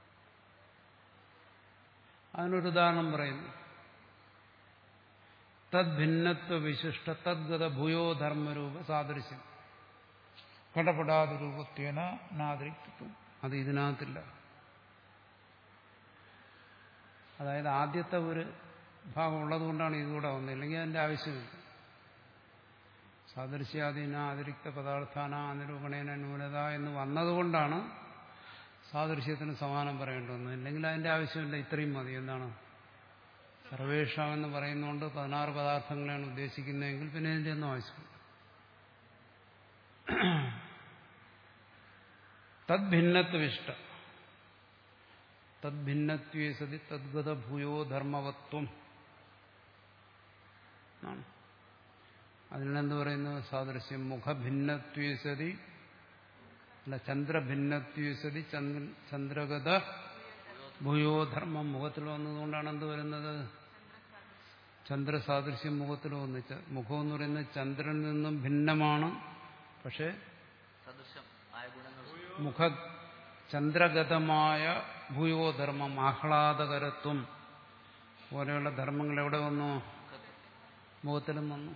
അതിനൊരു ഉദാഹരണം പറയുന്നു. തദ് ഭിന്നത്വ വിശിഷ്ട തദ്ഗത ഭൂയോ ധർമ്മരൂപ സാദൃശ്യം ഘടപടാതി രൂപത്വേന നാദരിക്തത്വം. അത് ഇതിനകത്തില്ല. അതായത് ആദ്യത്തെ ഒരു ഭാഗം ഉള്ളതുകൊണ്ടാണ് ഇതുകൂടെ വന്നത്, ഇല്ലെങ്കിൽ അതിന്റെ ആവശ്യമില്ല. സാദൃശ്യാദീന അതിരിക്ത പദാർത്ഥാന അനിരൂപണേന ന്യൂനത എന്ന് വന്നതുകൊണ്ടാണ് സാദൃശ്യത്തിന് സമാനം പറയേണ്ടി വന്നത്. ഇല്ലെങ്കിൽ അതിന്റെ ആവശ്യമില്ല, ഇത്രയും മതി. എന്താണ് സർവേഷാം എന്ന് പറയുന്നതുകൊണ്ട് പതിനാറ് പദാർത്ഥങ്ങളെയാണ് ഉദ്ദേശിക്കുന്നതെങ്കിൽ പിന്നെ ഇതിന്റെ ഒന്നും ആവശ്യമില്ല. തദ്ഭിന്നത്വിഷ്ട തദ്ഭിന്നത്വേ സതി തദ്ഗത ഭൂയോ ധർമ്മവത്വം ആണ്. അതിനെന്ത് പറയുന്നു? സാദൃശ്യം മുഖഭിന്നത്വേ സതി അല്ല ചന്ദ്രഭിന്നത്വേ സതി ചന്ദ്രഗത ഭൂയോ ധർമ്മം. മുഖത്തിൽ വന്നതുകൊണ്ടാണ് എന്ത് വരുന്നത്? ചന്ദ്രസാദൃശ്യം മുഖത്തിൽ വന്ന്. മുഖം എന്ന് പറയുന്നത് ചന്ദ്രനിൽ നിന്നും ഭിന്നമാണ്, പക്ഷെ മുഖ ചന്ദ്രഗതമായ ഭൂയോധർമ്മം ആഹ്ലാദകരത്വം പോലെയുള്ള ധർമ്മങ്ങൾ എവിടെ വന്നു? മുഖത്തിലും വന്നു.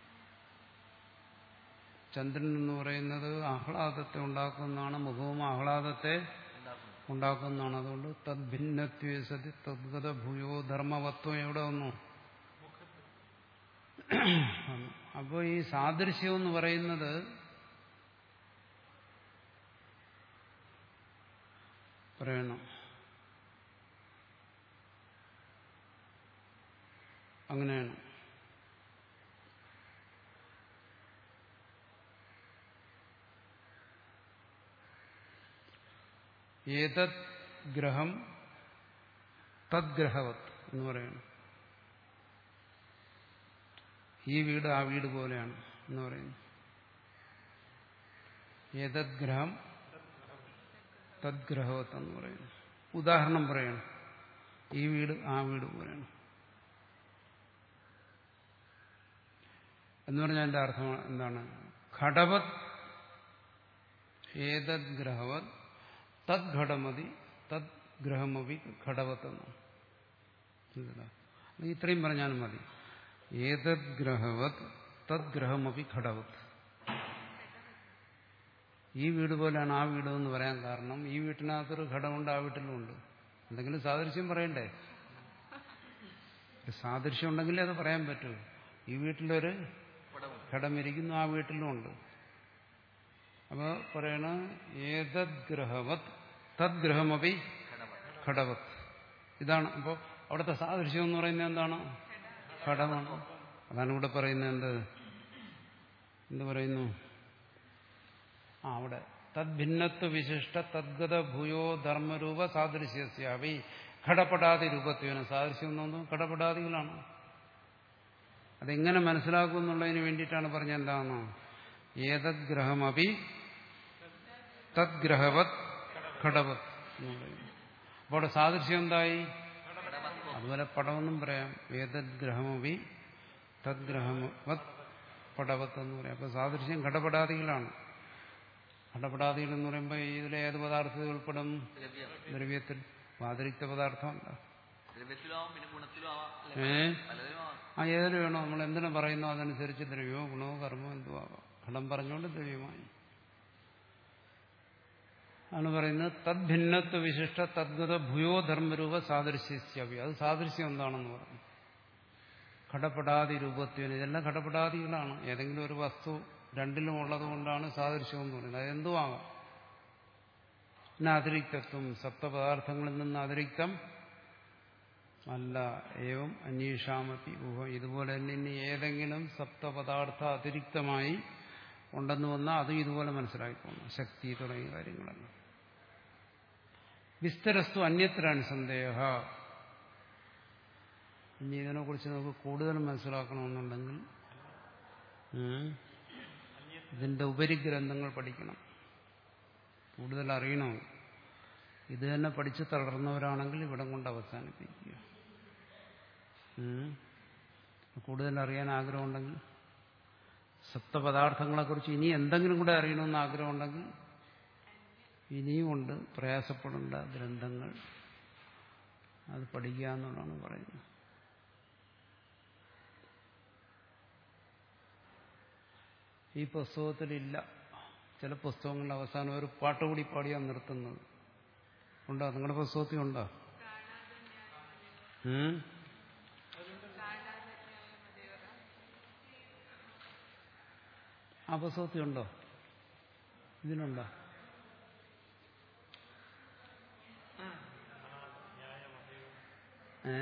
ചന്ദ്രൻ എന്ന് പറയുന്നത് ആഹ്ലാദത്തെ ഉണ്ടാക്കുന്നതാണ്, മുഖവും ആഹ്ലാദത്തെ ഉണ്ടാക്കുന്നതാണ്. അതുകൊണ്ട് തദ്ഭിന്നത്വേ സതി തദ്ഗത ഭൂയോ ധർമ്മവത്വം എവിടെ വന്നു? അപ്പോൾ ഈ സാദൃശ്യം എന്ന് പറയുന്നത് പറയണം അങ്ങനെയാണ്. ഏതത് ഗ്രഹം തദ്ഗ്രഹവത് എന്ന് പറയുന്നു. ഈ വീട് ആ വീട് പോലെയാണ് എന്ന് പറയുന്നു. ഏതത് ഗ്രഹം തദ്ഗ്രഹവത് എന്ന് പറയുന്നു. ഉദാഹരണം പറയണം, ഈ വീട് ആ വീട് പോലെയാണ് എന്ന് പറഞ്ഞാൽ അതിന്റെ അർത്ഥം എന്താണ്? ഘടവത് ഏതത് ഗ്രഹവത് തദ് ഘടമതി തദ് ഗ്രഹമതി ഘടവത് എന്നാണ്. ഇത്രയും പറഞ്ഞാലും മതി. ഏതത് ഗ്രഹവത് തദ് ഗ്രഹമതി ഘടവത്. ഈ വീട് പോലെയാണ് ആ വീട് എന്ന് പറയാൻ കാരണം ഈ വീട്ടിനകത്തൊരു ഘടമുണ്ട്, ആ വീട്ടിലുമുണ്ട്. എന്തെങ്കിലും സാദൃശ്യം പറയണ്ടേ? സാദൃശ്യം ഉണ്ടെങ്കിലേ അത് പറയാൻ പറ്റൂ. ഈ വീട്ടിലൊരു ഘടമിരിക്കുന്നു, ആ വീട്ടിലുമുണ്ട്. അപ്പൊ പറയണ ഏതദ് ഗ്രഹവത് തദ് ഗ്രഹമപി ഘടവത്. ഇതാണ്. അപ്പോൾ അവിടുത്തെ സാദൃശ്യം എന്ന് പറയുന്നത് എന്താണ്? ഘടമാണ്. അതാണ് ഇവിടെ പറയുന്നത്. എന്ത് എന്ത് പറയുന്നു? ആ അവിടെ തദ്ഭിന്നത്വ വിശിഷ്ട തദ്ഗത ഭൂയോ ധർമ്മരൂപ സാദൃശ്യസ്യാവി ഘടപടാതി രൂപത്വേന. സാദൃശ്യം എന്നൊന്നും ഘടപടാദികളാണ്. അതെങ്ങനെ മനസ്സിലാക്കും എന്നുള്ളതിന് വേണ്ടിയിട്ടാണ് പറഞ്ഞത്. എന്താണ്? ഏതദ് ഗ്രഹമപി തദ്ഗ്രഹവത് ഘടവത് എന്ന് പറയുന്നു. അപ്പോൾ അവിടെ സാദൃശ്യം എന്തായി? അതുപോലെ പടമെന്നും പറയാം. ഏതദ് ഗ്രഹമപി തദ്ഗ്രഹവത് പടവത്ത് എന്ന് പറയാം. അപ്പൊ സാദൃശ്യം ഘടപടാദികളാണ്. ഘടപടാദികൾ എന്ന് പറയുമ്പോൾ ഇതിലെ ഏത് പദാർത്ഥത്തിൽ ഉൾപ്പെടും? ദ്രവ്യത്തിൽ. വാതിരിക്ത പദാർത്ഥമല്ല. ഏ ആ ഏതിന് വേണോ? നമ്മൾ എന്തിനു പറയുന്നോ അതനുസരിച്ച് ദ്രവ്യമോ ഗുണമോ കർമ്മോ എന്തോ ആവാം. ഘടം പറഞ്ഞുകൊണ്ട് ദ്രവ്യമായി ആണ് പറയുന്നത്. തദ്ഭിന്നത്വ വിശിഷ്ട തദ്ഗത ഭൂയോ ധർമ്മരൂപ സാദൃശ്യസ്യാവി. അത് സാദൃശ്യം എന്താണെന്ന് പറഞ്ഞു. ഘടപടാതി രൂപത്വന്. ഇതെല്ലാം ഘടപടാദികളാണ്. ഏതെങ്കിലും ഒരു വസ്തു രണ്ടിലും ഉള്ളത് കൊണ്ടാണ് സാദൃശ്യം എന്ന് പറയുന്നത്. അതെന്തും ആകാം. പിന്നെ അതിരിക്തത്വം സപ്തപദാർത്ഥങ്ങളിൽ നിന്ന് അതിരിക്തം അല്ല. ഏവം അന്വേഷാമത്തി ഊഹം. ഇതുപോലെ തന്നെ ഇനി ഏതെങ്കിലും സപ്തപദാർത്ഥ അതിരിക്തമായി ഉണ്ടെന്ന് വന്നാൽ അതും ഇതുപോലെ മനസ്സിലാക്കിപ്പോണം. ശക്തി തുടങ്ങിയ കാര്യങ്ങളെല്ലാം. വിസ്തരസ്തു അന്യത്രാണ് സന്ദേഹ. ഇനി ഇതിനെക്കുറിച്ച് നമുക്ക് കൂടുതൽ മനസ്സിലാക്കണമെന്നുണ്ടെങ്കിൽ ഇതിന്റെ ഉപരിഗ്രന്ഥങ്ങൾ പഠിക്കണം, കൂടുതൽ അറിയണം. ഇത് തന്നെ പഠിച്ച് തളർന്നവരാണെങ്കിൽ ഇവിടം കൊണ്ട് അവസാനിപ്പിക്കുക. കൂടുതൽ അറിയാൻ ആഗ്രഹമുണ്ടെങ്കിൽ, സപ്തപദാർത്ഥങ്ങളെക്കുറിച്ച് ഇനി എന്തെങ്കിലും കൂടെ അറിയണമെന്ന് ആഗ്രഹമുണ്ടെങ്കിൽ ഇനിയും ഉണ്ട് പ്രയാസപ്പെടേണ്ട ഗ്രന്ഥങ്ങൾ, അത് പഠിക്കുക എന്നുള്ളതാണ് പറയുന്നത്. ഈ പുസ്തകത്തിലില്ല. ചില പുസ്തകങ്ങളിൽ അവസാനം ഒരു പാട്ടുകൂടി പാടിയാണ് നിർത്തുന്നത്. ഉണ്ടോ? നിങ്ങളുടെ പുസ്തകത്തിൽ ഉണ്ടോ? ഉം? ആ പുസ്തകത്തിൽ ഉണ്ടോ? ഇതിനുണ്ടോ? ഏ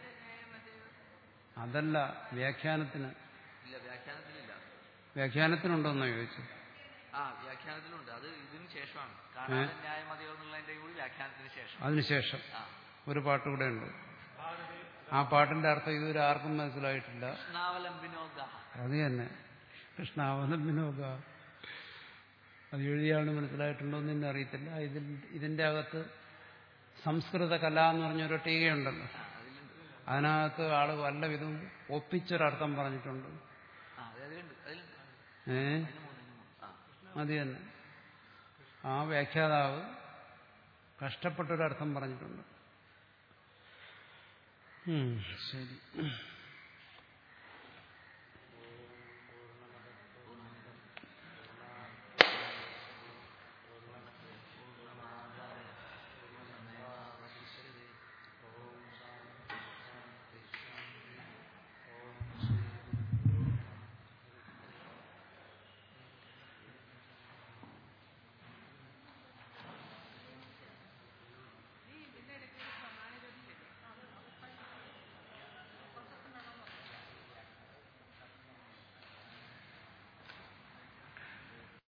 അതല്ല, വ്യാഖ്യാനത്തിന്. ഇല്ല, വ്യാഖ്യാനത്തിലില്ല. വ്യാഖ്യാനത്തിനുണ്ടോന്നാ ചോദിച്ചു. ആ വ്യാഖ്യാനത്തിലുണ്ട്. അത് ഇതിന് ശേഷമാണ്. കാണാതെ ന്യായമതിയോ എന്നുള്ളതിന്റെ കൂടി വ്യാഖ്യാനത്തിന് ശേഷം. അതിനുശേഷം ആ ഒരു പാട്ട് കൂടെ ഉണ്ട്. ആ പാട്ടിന്റെ അർത്ഥം ഇതുവരെ ആർക്കും മനസ്സിലായിട്ടില്ല. കൃഷ്ണാവലംബിനോഗ. അത് തന്നെ, കൃഷ്ണാവലംബിനോഗ. അത് എഴുതിയാണ് മനസ്സിലായിട്ടുണ്ടോ എന്ന് തന്നെ അറിയത്തില്ല. ഇതിൽ ഇതിന്റെ അകത്ത് സംസ്കൃത കല എന്ന് പറഞ്ഞൊരു ടീകയുണ്ടല്ലോ. ആ, അതിലുണ്ട്. അതിനകത്ത് ആള് വല്ല വിധം ഒപ്പിച്ചൊരർത്ഥം പറഞ്ഞിട്ടുണ്ട്. ആ അത് അതിലുണ്ട്. അതിലുണ്ട്. ഏ അതിന് മൂന്ന് അതിന് മൂന്ന്. ആ അത് തന്നെ. ആ വ്യാഖ്യാതാവ് കഷ്ടപ്പെട്ടൊരർത്ഥം പറഞ്ഞിട്ടുണ്ട്. ശരി.